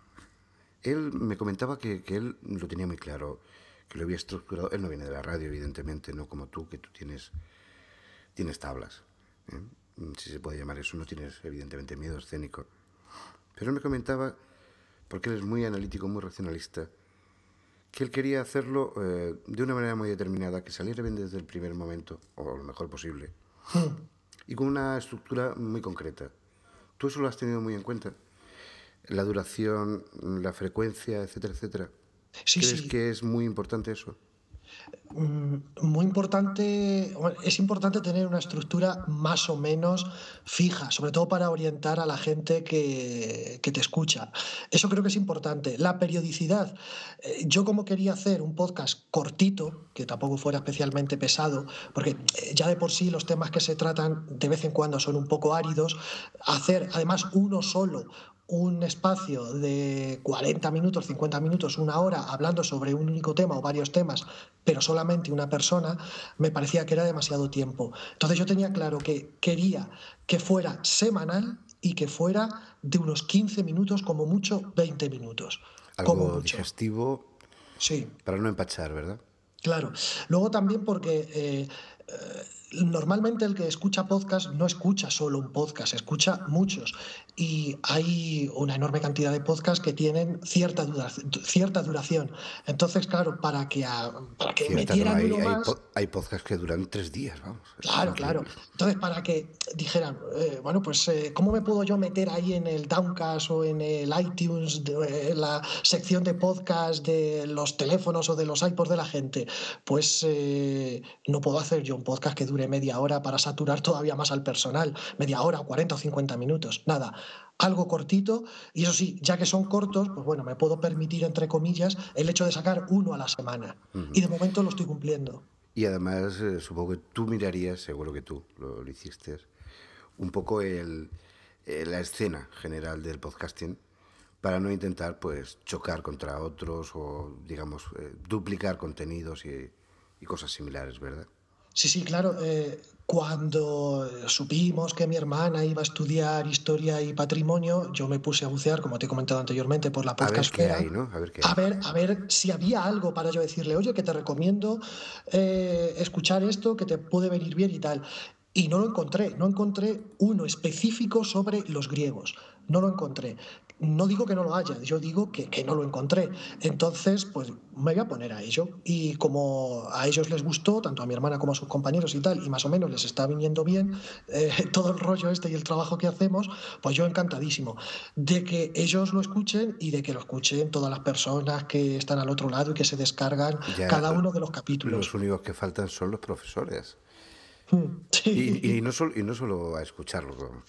Él me comentaba que él lo tenía muy claro, que lo había estructurado. Él no viene de la radio, evidentemente, no como tú, que tú tienes tablas, ¿eh? Si se puede llamar eso, no tienes evidentemente miedo escénico. Pero él me comentaba, porque él es muy analítico, muy racionalista, que él quería hacerlo de una manera muy determinada, que saliera bien desde el primer momento, o lo mejor posible, y con una estructura muy concreta. ¿Tú eso lo has tenido muy en cuenta? La duración, la frecuencia, etcétera, etcétera. Sí, ¿Crees sí. que es muy importante eso? Muy importante, es importante tener una estructura más o menos fija, sobre todo para orientar a la gente que te escucha. Eso creo que es importante. La periodicidad. Yo como quería hacer un podcast cortito, que tampoco fuera especialmente pesado, porque ya de por sí los temas que se tratan de vez en cuando son un poco áridos, hacer además uno solo un espacio de 40 minutos, 50 minutos, una hora, hablando sobre un único tema o varios temas, pero solamente una persona, me parecía que era demasiado tiempo. Entonces yo tenía claro que quería que fuera semanal y que fuera de unos 15 minutos, como mucho 20 minutos. Como Algo mucho. digestivo, Sí. para no empachar, ¿verdad? Claro. Luego también porque normalmente el que escucha podcast no escucha solo un podcast, escucha muchos. Y hay una enorme cantidad de podcasts que tienen cierta duración. Entonces, claro, para que Cierta, no, metieran uno más... hay podcasts que duran 3 días, vamos. Claro, claro. Entonces, para que dijeran, bueno, pues, ¿cómo me puedo yo meter ahí en el Downcast o en el iTunes, en la sección de podcast de los teléfonos o de los iPods de la gente? Pues no puedo hacer yo un podcast que dure media hora para saturar todavía más al personal. Media hora, 40 o 50 minutos. Nada, algo cortito. Y eso sí, ya que son cortos, pues bueno, me puedo permitir, entre comillas, el hecho de sacar uno a la semana. Y de momento lo estoy cumpliendo. Y además, supongo que tú mirarías, seguro que tú lo hiciste, un poco la escena general del podcasting para no intentar pues chocar contra otros o, digamos, duplicar contenidos y cosas similares, ¿verdad? Sí, sí, claro. Cuando supimos que mi hermana iba a estudiar historia y patrimonio, yo me puse a bucear, como te he comentado anteriormente, por la A ver qué podcastfera. hay, ¿no? A ver qué hay. A ver si había algo para yo decirle, oye, que te recomiendo escuchar esto, que te puede venir bien y tal. Y no encontré uno específico sobre los griegos. No lo encontré. No digo que no lo haya, yo digo que no lo encontré. Entonces, pues me voy a poner a ello. Y como a ellos les gustó, tanto a mi hermana como a sus compañeros y tal, y más o menos les está viniendo bien todo el rollo este y el trabajo que hacemos, pues yo encantadísimo de que ellos lo escuchen y de que lo escuchen todas las personas que están al otro lado y que se descargan Ya cada uno de los capítulos. Los únicos que faltan son los profesores. Sí. Y no solo a escucharlo,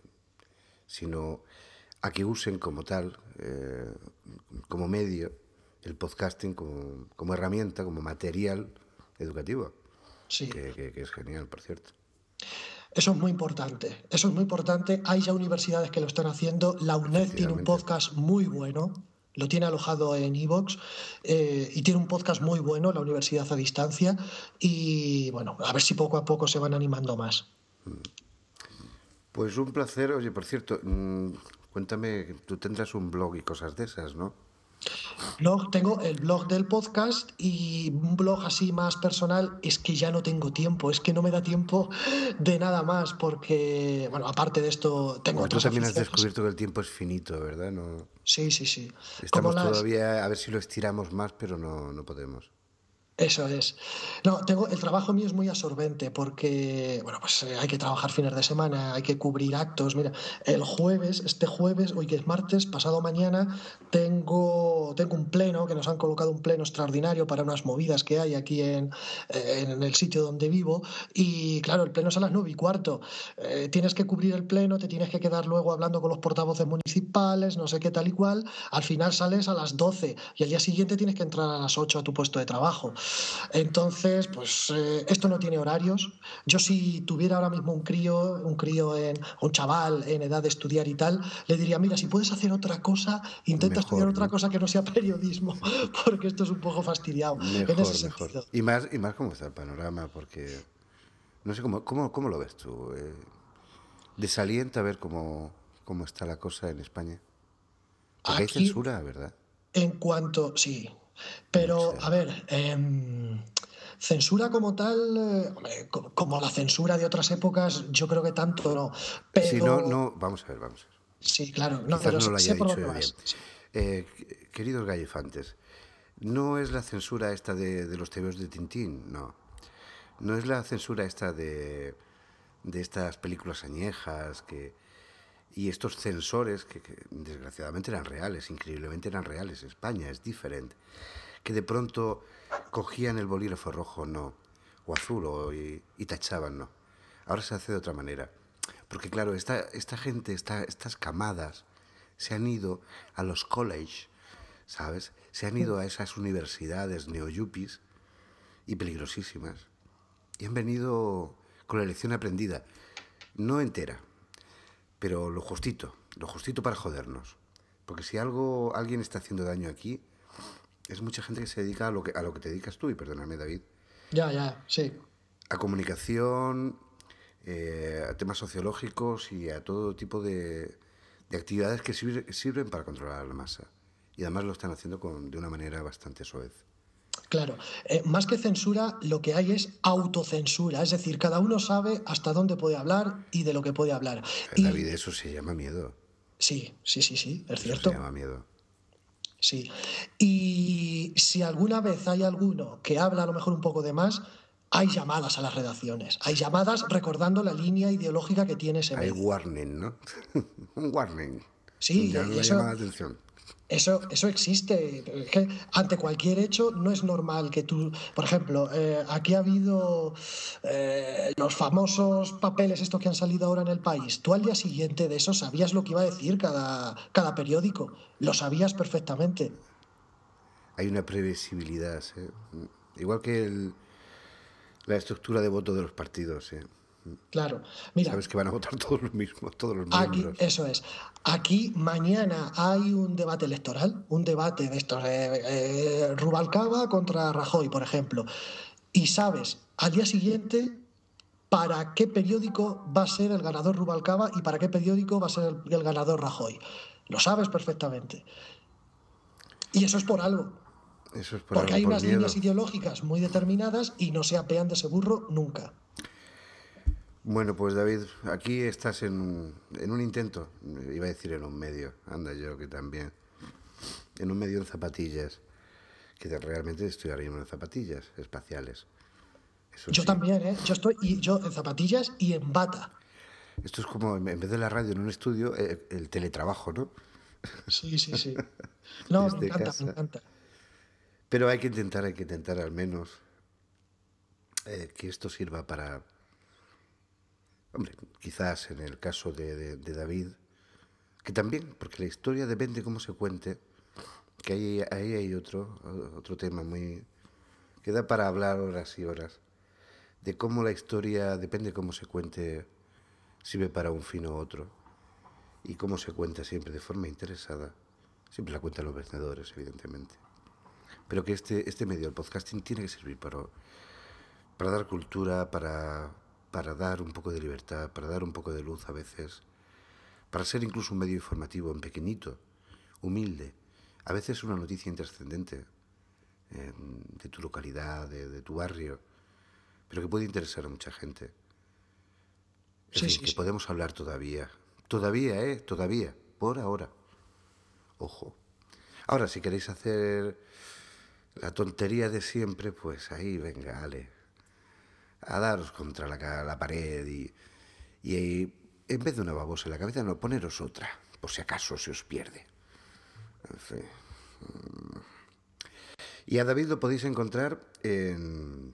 sino a que usen como tal, como medio, el podcasting como herramienta, como material educativo, Sí. que es genial, por cierto. Eso es muy importante. Eso es muy importante. Hay ya universidades que lo están haciendo. La UNED tiene un Efectivamente. podcast muy bueno. Lo tiene alojado en iVoox y tiene un podcast muy bueno, la Universidad a Distancia. Y bueno, a ver si poco a poco se van animando más. Pues un placer. Oye, por cierto, cuéntame, tú tendrás un blog y cosas de esas, ¿no? Tengo el blog del podcast y un blog así más personal. Es que ya no tengo tiempo, es que no me da tiempo de nada más porque, bueno, aparte de esto, tengo Porque tú otras también has aficiones. descubierto que el tiempo es finito, ¿verdad? No, Sí, sí, sí. Como estamos las, todavía a ver si lo estiramos más, pero no podemos. Eso es. No, el trabajo mío es muy absorbente porque, bueno, pues hay que trabajar fines de semana, hay que cubrir actos. Mira, este jueves, hoy que es martes, pasado mañana, tengo un pleno, que nos han colocado un pleno extraordinario para unas movidas que hay aquí en el sitio donde vivo. Y claro, el pleno es a las 9:15. Tienes que cubrir el pleno, te tienes que quedar luego hablando con los portavoces municipales, no sé qué tal y cual. Al final sales a las 12 y al día siguiente tienes que entrar a las 8 a tu puesto de trabajo. Entonces, pues esto no tiene horarios. Yo si tuviera ahora mismo un chaval en edad de estudiar y tal, le diría, mira, si puedes hacer otra cosa, intenta estudiar Mejor, otra ¿no? cosa que no sea periodismo, porque esto es un poco fastidiado en ese Mejor. sentido. Y más cómo está el panorama, porque no sé cómo lo ves tú. Desalienta a ver cómo está la cosa en España. Porque hay Aquí, censura, ¿verdad? sí, pero Mucha. a ver, censura como tal, hombre, como la censura de otras épocas, yo creo que tanto no, Si no, pero no, vamos a ver. sí, claro, no, Quizás pero no lo haya sé por dicho dónde yo bien. vas. Sí. Queridos gallifantes, no es la censura esta de los tebeos de Tintín, no. No es la censura esta de estas películas añejas y estos censores que desgraciadamente eran reales, increíblemente eran reales. España es diferente. Que de pronto cogían el bolígrafo rojo, no, o azul, y tachaban, no. Ahora se hace de otra manera. Porque claro, esta gente, estas camadas, se han ido a los college, ¿sabes? Se han ido a esas universidades neoyuppies y peligrosísimas. Y han venido con la lección aprendida. No entera, pero lo justito para jodernos. Porque si alguien está haciendo daño aquí, es mucha gente que se dedica a lo que te dedicas tú, y perdóname, David, Ya, sí. a comunicación, a temas sociológicos y a todo tipo de actividades que sirven para controlar a la masa. Y además lo están haciendo de una manera bastante soez. Claro, más que censura, lo que hay es autocensura, es decir, cada uno sabe hasta dónde puede hablar y de lo que puede hablar. David, Y eso se llama miedo. sí, es Eso se cierto, llama miedo. sí. Y si alguna vez hay alguno que habla a lo mejor un poco de más, hay llamadas a las redacciones, hay llamadas recordando la línea ideológica que tiene ese Hay medio. warning, ¿no? Un warning. Sí, Ya y no llama la atención. eso existe. Es que ante cualquier hecho no es normal que tú, por ejemplo, aquí ha habido los famosos papeles estos que han salido ahora en El País. Tú al día siguiente de eso sabías lo que iba a decir cada periódico. Lo sabías perfectamente. Hay una previsibilidad, ¿sí? Igual que la estructura de voto de los partidos, ¿sí? Claro. Mira, Sabes que van a votar todos los mismos, todos los aquí, miembros. eso es. Aquí mañana hay un debate electoral, un debate de estos, Rubalcaba contra Rajoy, por ejemplo. Y sabes al día siguiente para qué periódico va a ser el ganador Rubalcaba y para qué periódico va a ser el ganador Rajoy. Lo sabes perfectamente. Y eso es por algo. Eso es por Porque algo, hay por unas miedo. líneas ideológicas muy determinadas y no se apean de ese burro nunca. Bueno, pues David, aquí estás en un intento, iba a decir en un medio, anda yo que también, en un medio en zapatillas, que realmente estoy ahora mismo en zapatillas espaciales. Eso Yo sí. también, ¿eh? Yo en zapatillas y en bata. Esto es como, en vez de la radio en un estudio, el teletrabajo, ¿no? Sí. No, me Desde encanta, me casa. encanta. Pero hay que intentar al menos que esto sirva para, hombre, quizás en el caso de David, que también, porque la historia depende cómo se cuente, que ahí hay otro tema Queda para hablar horas y horas de cómo la historia, depende de cómo se cuente, sirve para un fin u otro. Y cómo se cuenta siempre de forma interesada. Siempre la cuentan los vencedores, evidentemente. Pero que este medio, el podcasting, tiene que servir para dar cultura, para dar un poco de libertad, para dar un poco de luz a veces, para ser incluso un medio informativo en pequeñito, humilde. A veces una noticia intrascendente de tu localidad, de tu barrio, pero que puede interesar a mucha gente. En fin, que podemos hablar todavía. Todavía, por ahora. Ojo. Ahora, si queréis hacer la tontería de siempre, pues ahí, venga, ale. A daros contra la pared y en vez de una babosa en la cabeza, no, poneros otra, por si acaso se os pierde. En fin. Y a David lo podéis encontrar en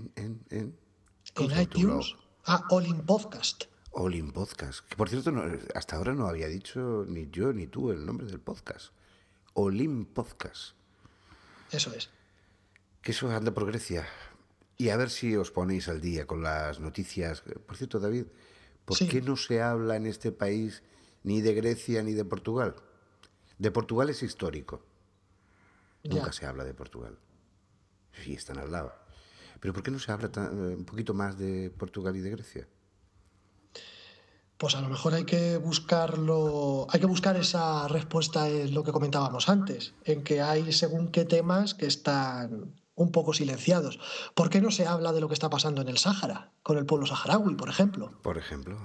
iTunes. All in Podcast. All in Podcast. Que por cierto, hasta ahora no había dicho ni yo ni tú el nombre del podcast. All in Podcast. Eso es. Que eso anda por Grecia. Y a ver si os ponéis al día con las noticias. Por cierto, David, ¿por qué no se habla en este país ni de Grecia ni de Portugal? De Portugal es histórico. Nunca se habla de Portugal. Sí, están al lado. Pero ¿por qué no se habla un poquito más de Portugal y de Grecia? Pues a lo mejor hay que buscar esa respuesta en lo que comentábamos antes, en que hay según qué temas que están un poco silenciados. ¿Por qué no se habla de lo que está pasando en el Sáhara, con el pueblo saharaui, por ejemplo? Por ejemplo.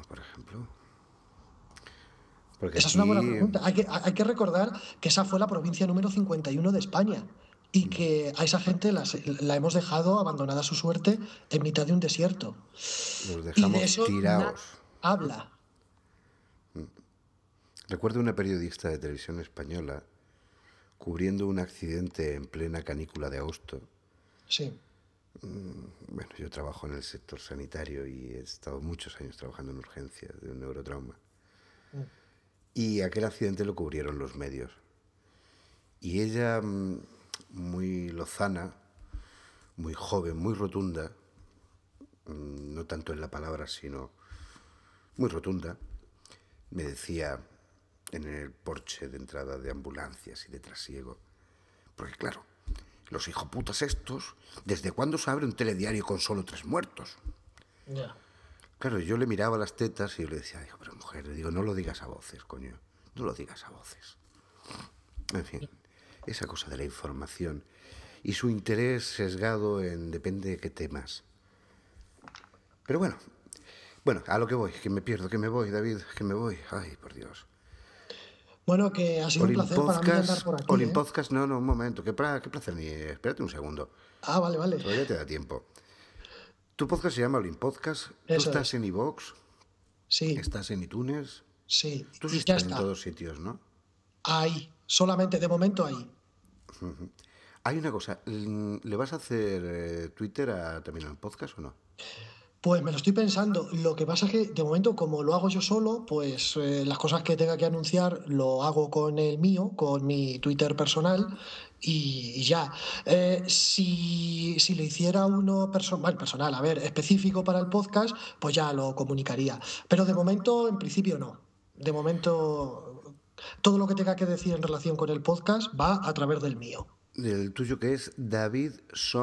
Porque esa es una buena pregunta. Hay que recordar que esa fue la provincia número 51 de España y que a esa gente la hemos dejado abandonada a su suerte en mitad de un desierto. Los dejamos y de eso tirados. Habla. Recuerdo una periodista de televisión española cubriendo un accidente en plena canícula de agosto. Sí. Bueno, yo trabajo en el sector sanitario y he estado muchos años trabajando en urgencias de un neurotrauma. Y aquel accidente lo cubrieron los medios. Y ella, muy lozana, muy joven, muy rotunda, no tanto en la palabra, sino muy rotunda, me decía en el porche de entrada de ambulancias y de trasiego, porque claro, los hijoputas estos, ¿desde cuándo se abre un telediario con solo 3 muertos? Ya. Claro, yo le miraba las tetas y yo le decía, pero mujer, le digo, no lo digas a voces, coño, no lo digas a voces. En fin, esa cosa de la información y su interés sesgado en depende de qué temas. Pero bueno, a lo que voy, que me pierdo, que me voy, David, que me voy. Ay, por Dios. Bueno, que ha sido un placer para mí andar por aquí. All in Podcast, no, un momento, qué placer, espérate un segundo. Vale. Todavía te da tiempo. Tu podcast se llama All in Podcast. Tú estás en iVoox. Sí. Estás en iTunes. Sí. Tú sí estás en todos sitios, ¿no? Ahí, solamente de momento ahí. Hay una cosa, ¿le vas a hacer Twitter también al podcast o no? Pues me lo estoy pensando. Lo que pasa es que de momento, como lo hago yo solo, pues las cosas que tenga que anunciar lo hago con el mío, con mi Twitter personal y ya. Si le hiciera uno personal, a ver, específico para el podcast, pues ya lo comunicaría. Pero de momento, en principio, no. De momento, todo lo que tenga que decir en relación con el podcast va a través del mío. Del tuyo, que es David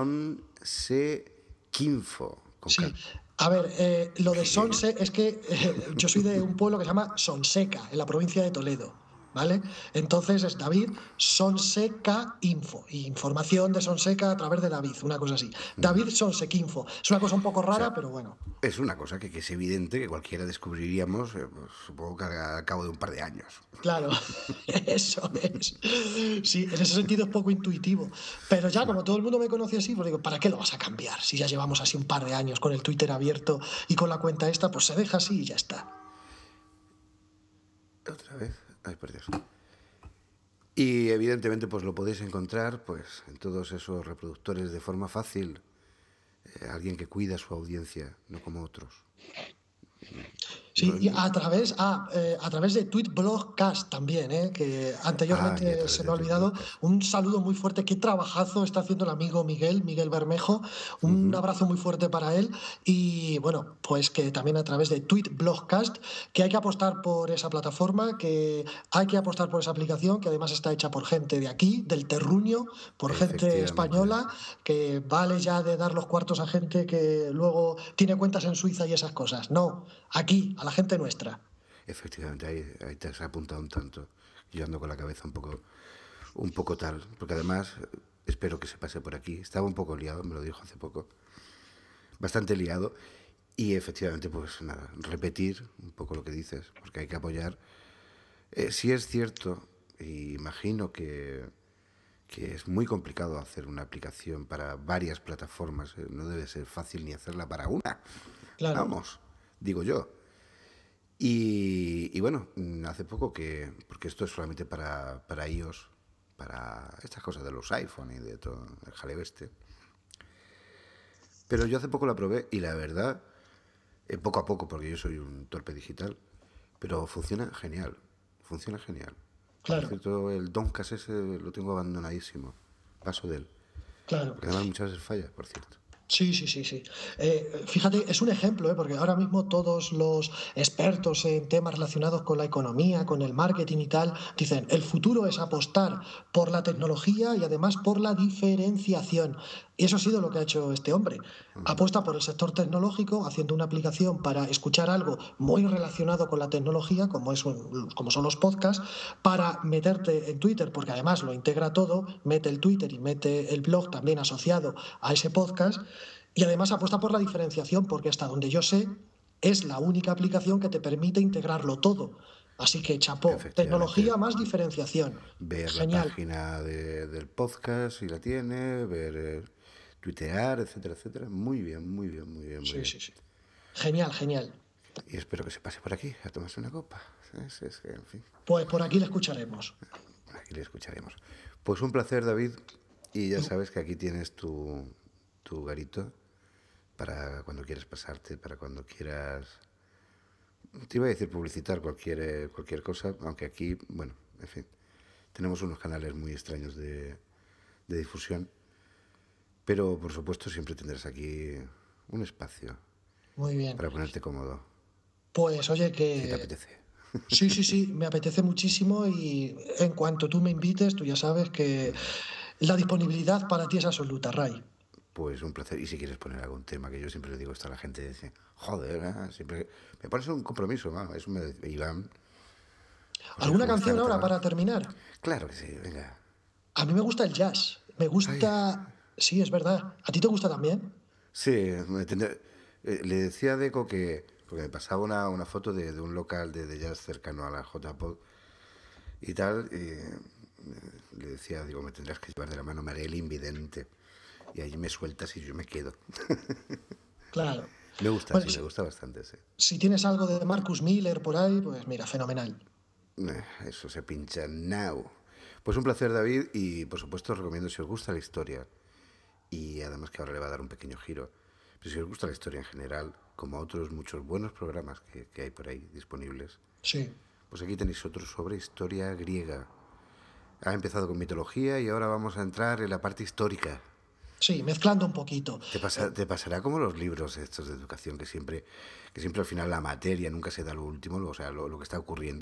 Sonsequinfo. Sí. A ver, lo de Sonse es que yo soy de un pueblo que se llama Sonseca, en la provincia de Toledo, ¿vale? Entonces es David Sonseca Info, y información de Sonseca a través de David, una cosa así. David Sonsequinfo. Es una cosa un poco rara, pero bueno. Es una cosa que es evidente que cualquiera descubriríamos, pues, supongo que al cabo de un par de años. Claro, eso es. Sí, en ese sentido es poco intuitivo. Pero ya, como todo el mundo me conoce así, pues digo, ¿para qué lo vas a cambiar? Si ya llevamos así un par de años con el Twitter abierto y con la cuenta esta, pues se deja así y ya está. ¿Otra vez? Ay, por Dios. Y evidentemente pues lo podéis encontrar pues en todos esos reproductores de forma fácil. Alguien que cuida a su audiencia, no como otros. Sí, y a través de Tweetblogcast también, que anteriormente se me ha olvidado. Un saludo muy fuerte, qué trabajazo está haciendo el amigo Miguel Bermejo. Un abrazo muy fuerte para él. Y bueno, pues que también a través de Tweetblogcast, que hay que apostar por esa plataforma, que hay que apostar por esa aplicación, que además está hecha por gente de aquí, del terruño, por gente española, que vale ya de dar los cuartos a gente que luego tiene cuentas en Suiza y esas cosas. No, aquí, a la gente nuestra. Efectivamente, ahí te has apuntado un tanto. Yo ando con la cabeza un poco tal, porque además espero que se pase por aquí. Estaba un poco liado, me lo dijo hace poco, bastante liado, y efectivamente, pues nada, repetir un poco lo que dices, porque hay que apoyar. Sí es cierto, y imagino que es muy complicado hacer una aplicación para varias plataformas, no debe ser fácil ni hacerla para una. Claro. Vamos, digo yo. Y bueno, hace poco porque esto es solamente para iOS, para estas cosas de los iPhone y de todo el jaleo este. Pero yo hace poco la probé y la verdad, poco a poco, porque yo soy un torpe digital, pero funciona genial, funciona genial. Claro. Por cierto, el Doncas ese lo tengo abandonadísimo, paso de él. Claro. Porque además muchas veces falla, por cierto. Sí. Fíjate, es un ejemplo, porque ahora mismo todos los expertos en temas relacionados con la economía, con el marketing y tal, dicen, el futuro es apostar por la tecnología y además por la diferenciación. Y eso ha sido lo que ha hecho este hombre. Apuesta por el sector tecnológico, haciendo una aplicación para escuchar algo muy relacionado con la tecnología, como son los podcasts, para meterte en Twitter, porque además lo integra todo, mete el Twitter y mete el blog también asociado a ese podcast. Y además apuesta por la diferenciación, porque hasta donde yo sé, es la única aplicación que te permite integrarlo todo. Así que chapó, tecnología más diferenciación. Ver Genial. la página del podcast, si la tiene, ver tuitear, etcétera, etcétera. Muy bien. Sí. Genial. Y espero que se pase por aquí a tomarse una copa. Es que, en fin, Pues por aquí le escucharemos. aquí le escucharemos. Pues un placer, David. Y ya sabes que aquí tienes tu garito para cuando quieras pasarte, para cuando quieras... Te iba a decir publicitar cualquier cosa, aunque aquí, bueno, en fin, tenemos unos canales muy extraños de difusión, pero por supuesto siempre tendrás aquí un espacio Muy bien. para ponerte cómodo, Pues oye, si te apetece. Sí, me apetece muchísimo y en cuanto tú me invites, tú ya sabes que la disponibilidad para ti es absoluta, Ray. Pues un placer. Y si quieres poner algún tema, que yo siempre le digo esto a la gente, dice, joder, siempre me pones un compromiso, eso me dice Iván. ¿Alguna canción ahora para terminar? Claro que sí, venga. A mí me gusta el jazz. Me gusta... Sí, es verdad. ¿A ti te gusta también? Sí, le decía a Deco que, porque me pasaba una foto de un local de jazz cercano a la J-Pod y tal, y le decía, digo, me tendrás que llevar de la mano, me haré el invidente. Y ahí me sueltas y yo me quedo. Claro. Me gusta, Bueno, me gusta bastante, sí. Si tienes algo de Marcus Miller por ahí, pues mira, fenomenal. Eso se pincha now. Pues un placer, David, y por supuesto os recomiendo, si os gusta la historia, y además que ahora le va a dar un pequeño giro, pero si os gusta la historia en general, como otros muchos buenos programas que hay por ahí disponibles, Sí. pues aquí tenéis otro sobre historia griega. Ha empezado con mitología y ahora vamos a entrar en la parte histórica. Sí, mezclando un poquito. Te pasará como los libros estos de educación, que siempre al final la materia nunca se da lo último, o sea, lo que está ocurriendo.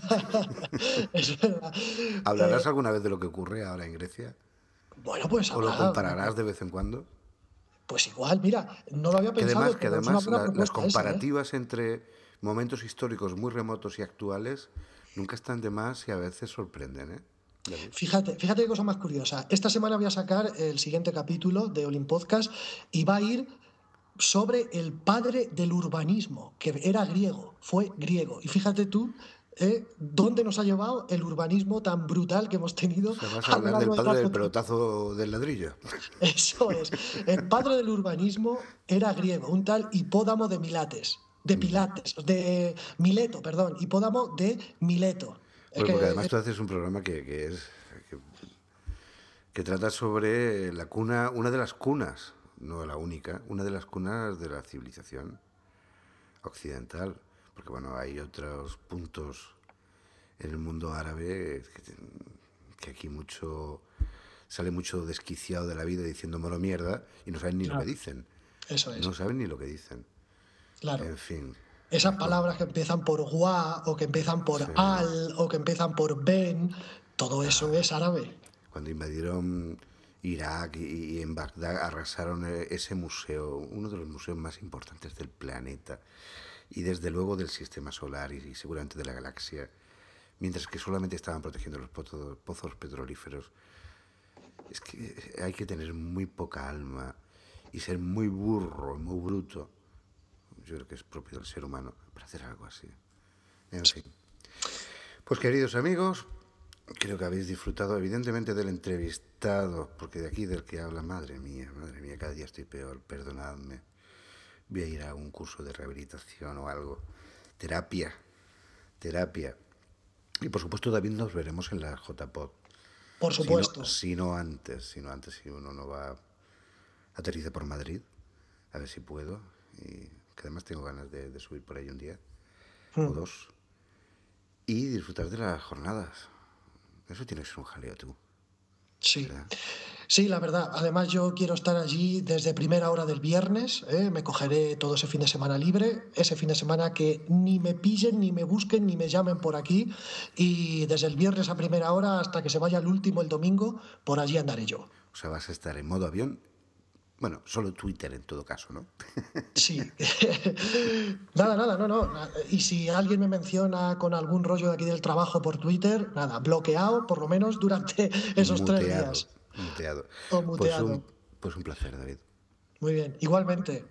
Es verdad. ¿Hablarás alguna vez de lo que ocurre ahora en Grecia? Bueno, pues ¿O lo habrá. compararás de vez en cuando? Pues igual, mira, no lo había pensado. Que pero es una además buena las propuesta esa, ¿eh? comparativas entre momentos históricos muy remotos y actuales nunca están de más y a veces sorprenden, ¿eh? Fíjate qué cosa más curiosa. Esta semana voy a sacar el siguiente capítulo de Olin Podcast y va a ir sobre el padre del urbanismo, que era griego, fue griego. Y fíjate tú dónde nos ha llevado el urbanismo tan brutal que hemos tenido. O sea, vas a hablar del padre del pelotazo del ladrillo. Eso es. El padre del urbanismo era griego, un tal Hipódamo de Mileto, Hipódamo de Mileto. Pues porque además tú haces un programa que trata sobre la cuna, una de las cunas, no la única, una de las cunas de la civilización occidental. porque bueno, hay otros puntos en el mundo árabe que aquí sale mucho desquiciado de la vida diciendo moro mierda y no saben ni lo que dicen. Eso es. No saben ni lo que dicen. Claro. En fin. Esas palabras que empiezan por gua, o que empiezan por al, o que empiezan por ben, todo eso es árabe. Cuando invadieron Irak y en Bagdad arrasaron ese museo, uno de los museos más importantes del planeta y desde luego del sistema solar y seguramente de la galaxia, mientras que solamente estaban protegiendo los pozos petrolíferos. Es que hay que tener muy poca alma y ser muy burro, muy bruto. Yo creo que es propio del ser humano para hacer algo así. En fin. Pues queridos amigos, creo que habéis disfrutado evidentemente del entrevistado, porque de aquí del que habla, madre mía, cada día estoy peor, perdonadme. Voy a ir a un curso de rehabilitación o algo. Terapia. Y por supuesto, David, nos veremos en la JPod. Por supuesto. Si no antes, si uno no va, aterriza por Madrid, a ver si puedo. Y que además tengo ganas de subir por ahí un día o dos. Y disfrutar de las jornadas. Eso tiene que ser un jaleo, tú. Sí. ¿Verdad? Sí, la verdad. Además, yo quiero estar allí desde primera hora del viernes. Me cogeré todo ese fin de semana libre. Ese fin de semana que ni me pillen, ni me busquen, ni me llamen por aquí. Y desde el viernes a primera hora hasta que se vaya el último, el domingo, por allí andaré yo. O sea, vas a estar en modo avión. Bueno, solo Twitter en todo caso, ¿no? Sí. Nada, no. Y si alguien me menciona con algún rollo de aquí del trabajo por Twitter, nada, bloqueado por lo menos durante esos 3 días. Muteado. O muteado. Pues un placer, David. Muy bien, igualmente.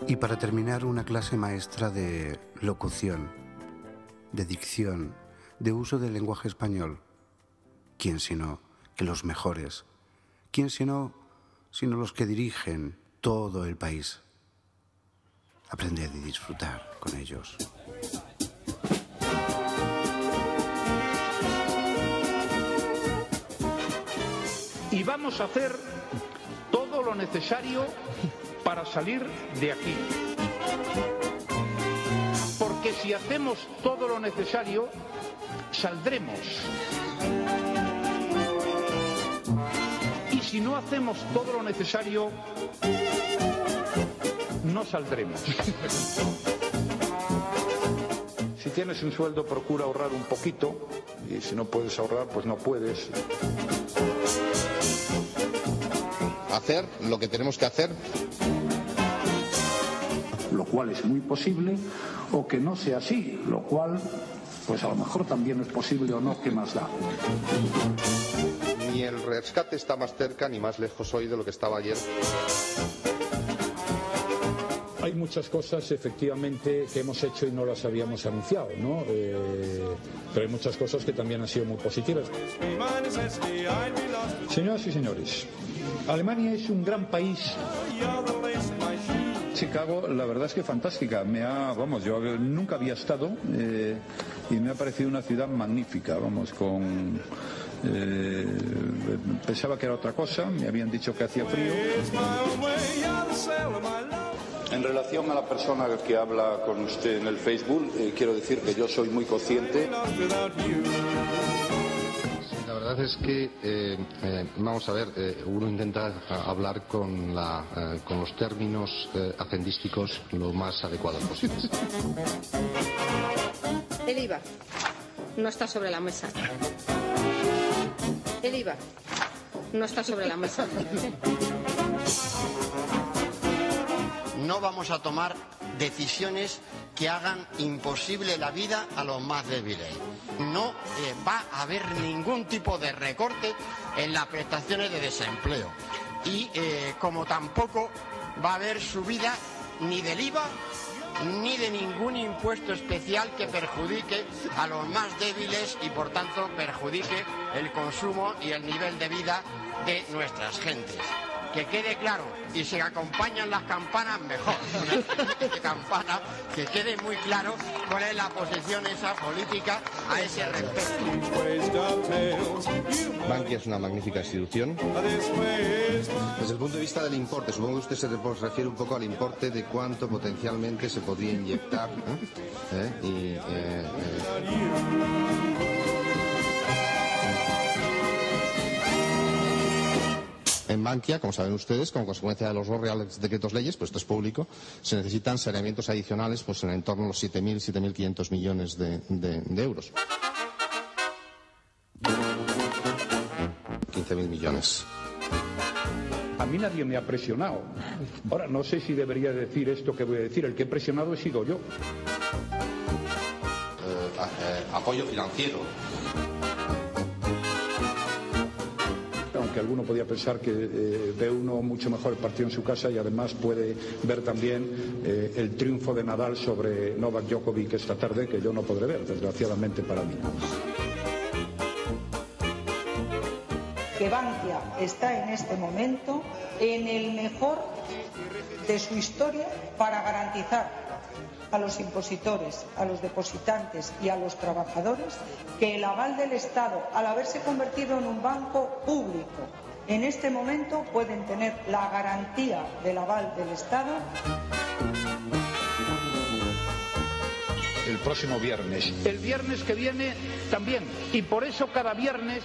Y para terminar, una clase maestra de locución, de dicción, de uso del lenguaje español. ¿Quién sino que los mejores? ¿Quién sino los que dirigen todo el país? Aprended y disfrutar con ellos. Y vamos a hacer todo lo necesario para salir de aquí. Porque si hacemos todo lo necesario, saldremos. Y si no hacemos todo lo necesario, no saldremos. Si tienes un sueldo, procura ahorrar un poquito. Y si no puedes ahorrar, pues no puedes. Hacer lo que tenemos que hacer. Lo cual es muy posible, o que no sea así, lo cual, pues a lo mejor también es posible o no, ¿qué más da? Ni el rescate está más cerca ni más lejos hoy de lo que estaba ayer. Hay muchas cosas, efectivamente, que hemos hecho y no las habíamos anunciado, ¿no? Pero hay muchas cosas que también han sido muy positivas. Señoras y señores, Alemania es un gran país. Chicago, la verdad es que fantástica. Yo nunca había estado y me ha parecido una ciudad magnífica. Pensaba que era otra cosa, me habían dicho que hacía frío. En relación a la persona que habla con usted en el Facebook, quiero decir que yo soy muy consciente. La verdad es que, vamos a ver, uno intenta hablar con los términos hacendísticos lo más adecuados posibles. El IVA no está sobre la mesa. El IVA no está sobre la mesa. No vamos a tomar decisiones que hagan imposible la vida a los más débiles. No va a haber ningún tipo de recorte en las prestaciones de desempleo. Y como tampoco va a haber subida ni del IVA ni de ningún impuesto especial que perjudique a los más débiles y por tanto perjudique el consumo y el nivel de vida de nuestras gentes. Que quede claro, y si acompañan las campanas, mejor. De campana, que quede muy claro cuál es la posición esa política a ese respecto. Bankia es una magnífica institución. Desde el punto de vista del importe, supongo que usted se refiere un poco al importe de cuánto potencialmente se podría inyectar. En Bankia, como saben ustedes, como consecuencia de los dos reales decretos leyes, pues esto es público, se necesitan saneamientos adicionales pues en torno a los 7.500 millones de euros. 15.000 millones. A mí nadie me ha presionado. Ahora, no sé si debería decir esto que voy a decir. El que he presionado he sido yo. Apoyo financiero. Aunque alguno podía pensar que ve uno mucho mejor el partido en su casa y además puede ver también el triunfo de Nadal sobre Novak Djokovic esta tarde, que yo no podré ver, desgraciadamente para mí. Que Bankia está en este momento en el mejor de su historia para garantizar a los impositores, a los depositantes y a los trabajadores que el aval del Estado, al haberse convertido en un banco público, en este momento pueden tener la garantía del aval del Estado. El próximo viernes. El viernes que viene también. Y por eso cada viernes...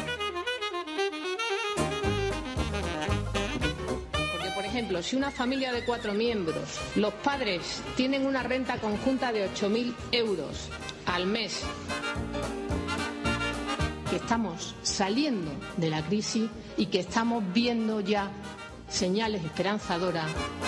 Por ejemplo, si una familia de 4 miembros, los padres tienen una renta conjunta de 8.000 euros al mes, que estamos saliendo de la crisis y que estamos viendo ya señales esperanzadoras.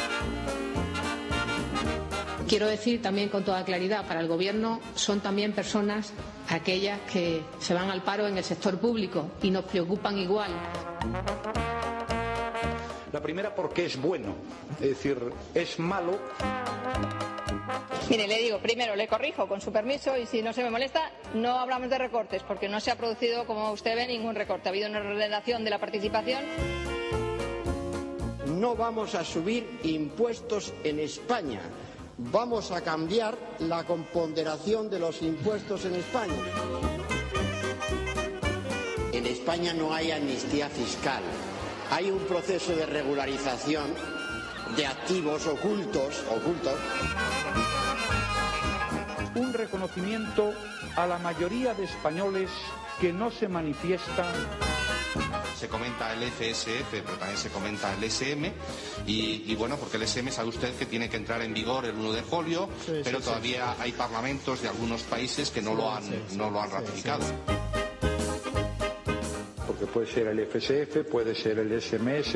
Quiero decir también con toda claridad, para el Gobierno son también personas aquellas que se van al paro en el sector público y nos preocupan igual. La primera porque es bueno, es decir, es malo. Mire, le digo, primero le corrijo con su permiso y si no se me molesta, no hablamos de recortes porque no se ha producido, como usted ve, ningún recorte. Ha habido una ordenación de la participación. No vamos a subir impuestos en España. Vamos a cambiar la componderación de los impuestos en España. En España no hay amnistía fiscal. Hay un proceso de regularización de activos ocultos. Un reconocimiento a la mayoría de españoles que no se manifiestan. Se comenta el FSF, pero también se comenta el SM y bueno, porque el SM sabe usted que tiene que entrar en vigor el 1 de julio, pero todavía hay parlamentos de algunos países que no lo han ratificado. Porque puede ser el FSF, puede ser el SMS.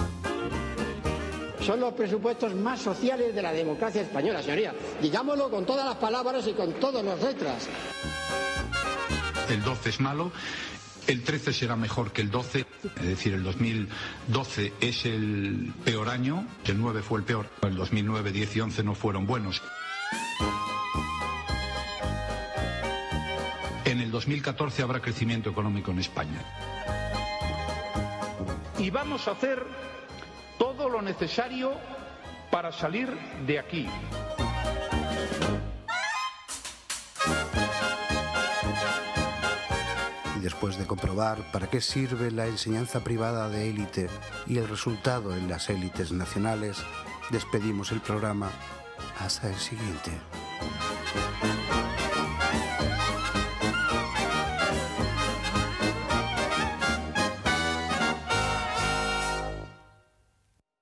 Son los presupuestos más sociales de la democracia española, señoría. Digámoslo con todas las palabras y con todas las letras. El 12 es malo. El 13 será mejor que el 12, es decir, el 2012 es el peor año, el 9 fue el peor, el 2009, 10 y 11 no fueron buenos. En el 2014 habrá crecimiento económico en España. Y vamos a hacer todo lo necesario para salir de aquí. Después de comprobar para qué sirve la enseñanza privada de élite y el resultado en las élites nacionales, despedimos el programa hasta el siguiente.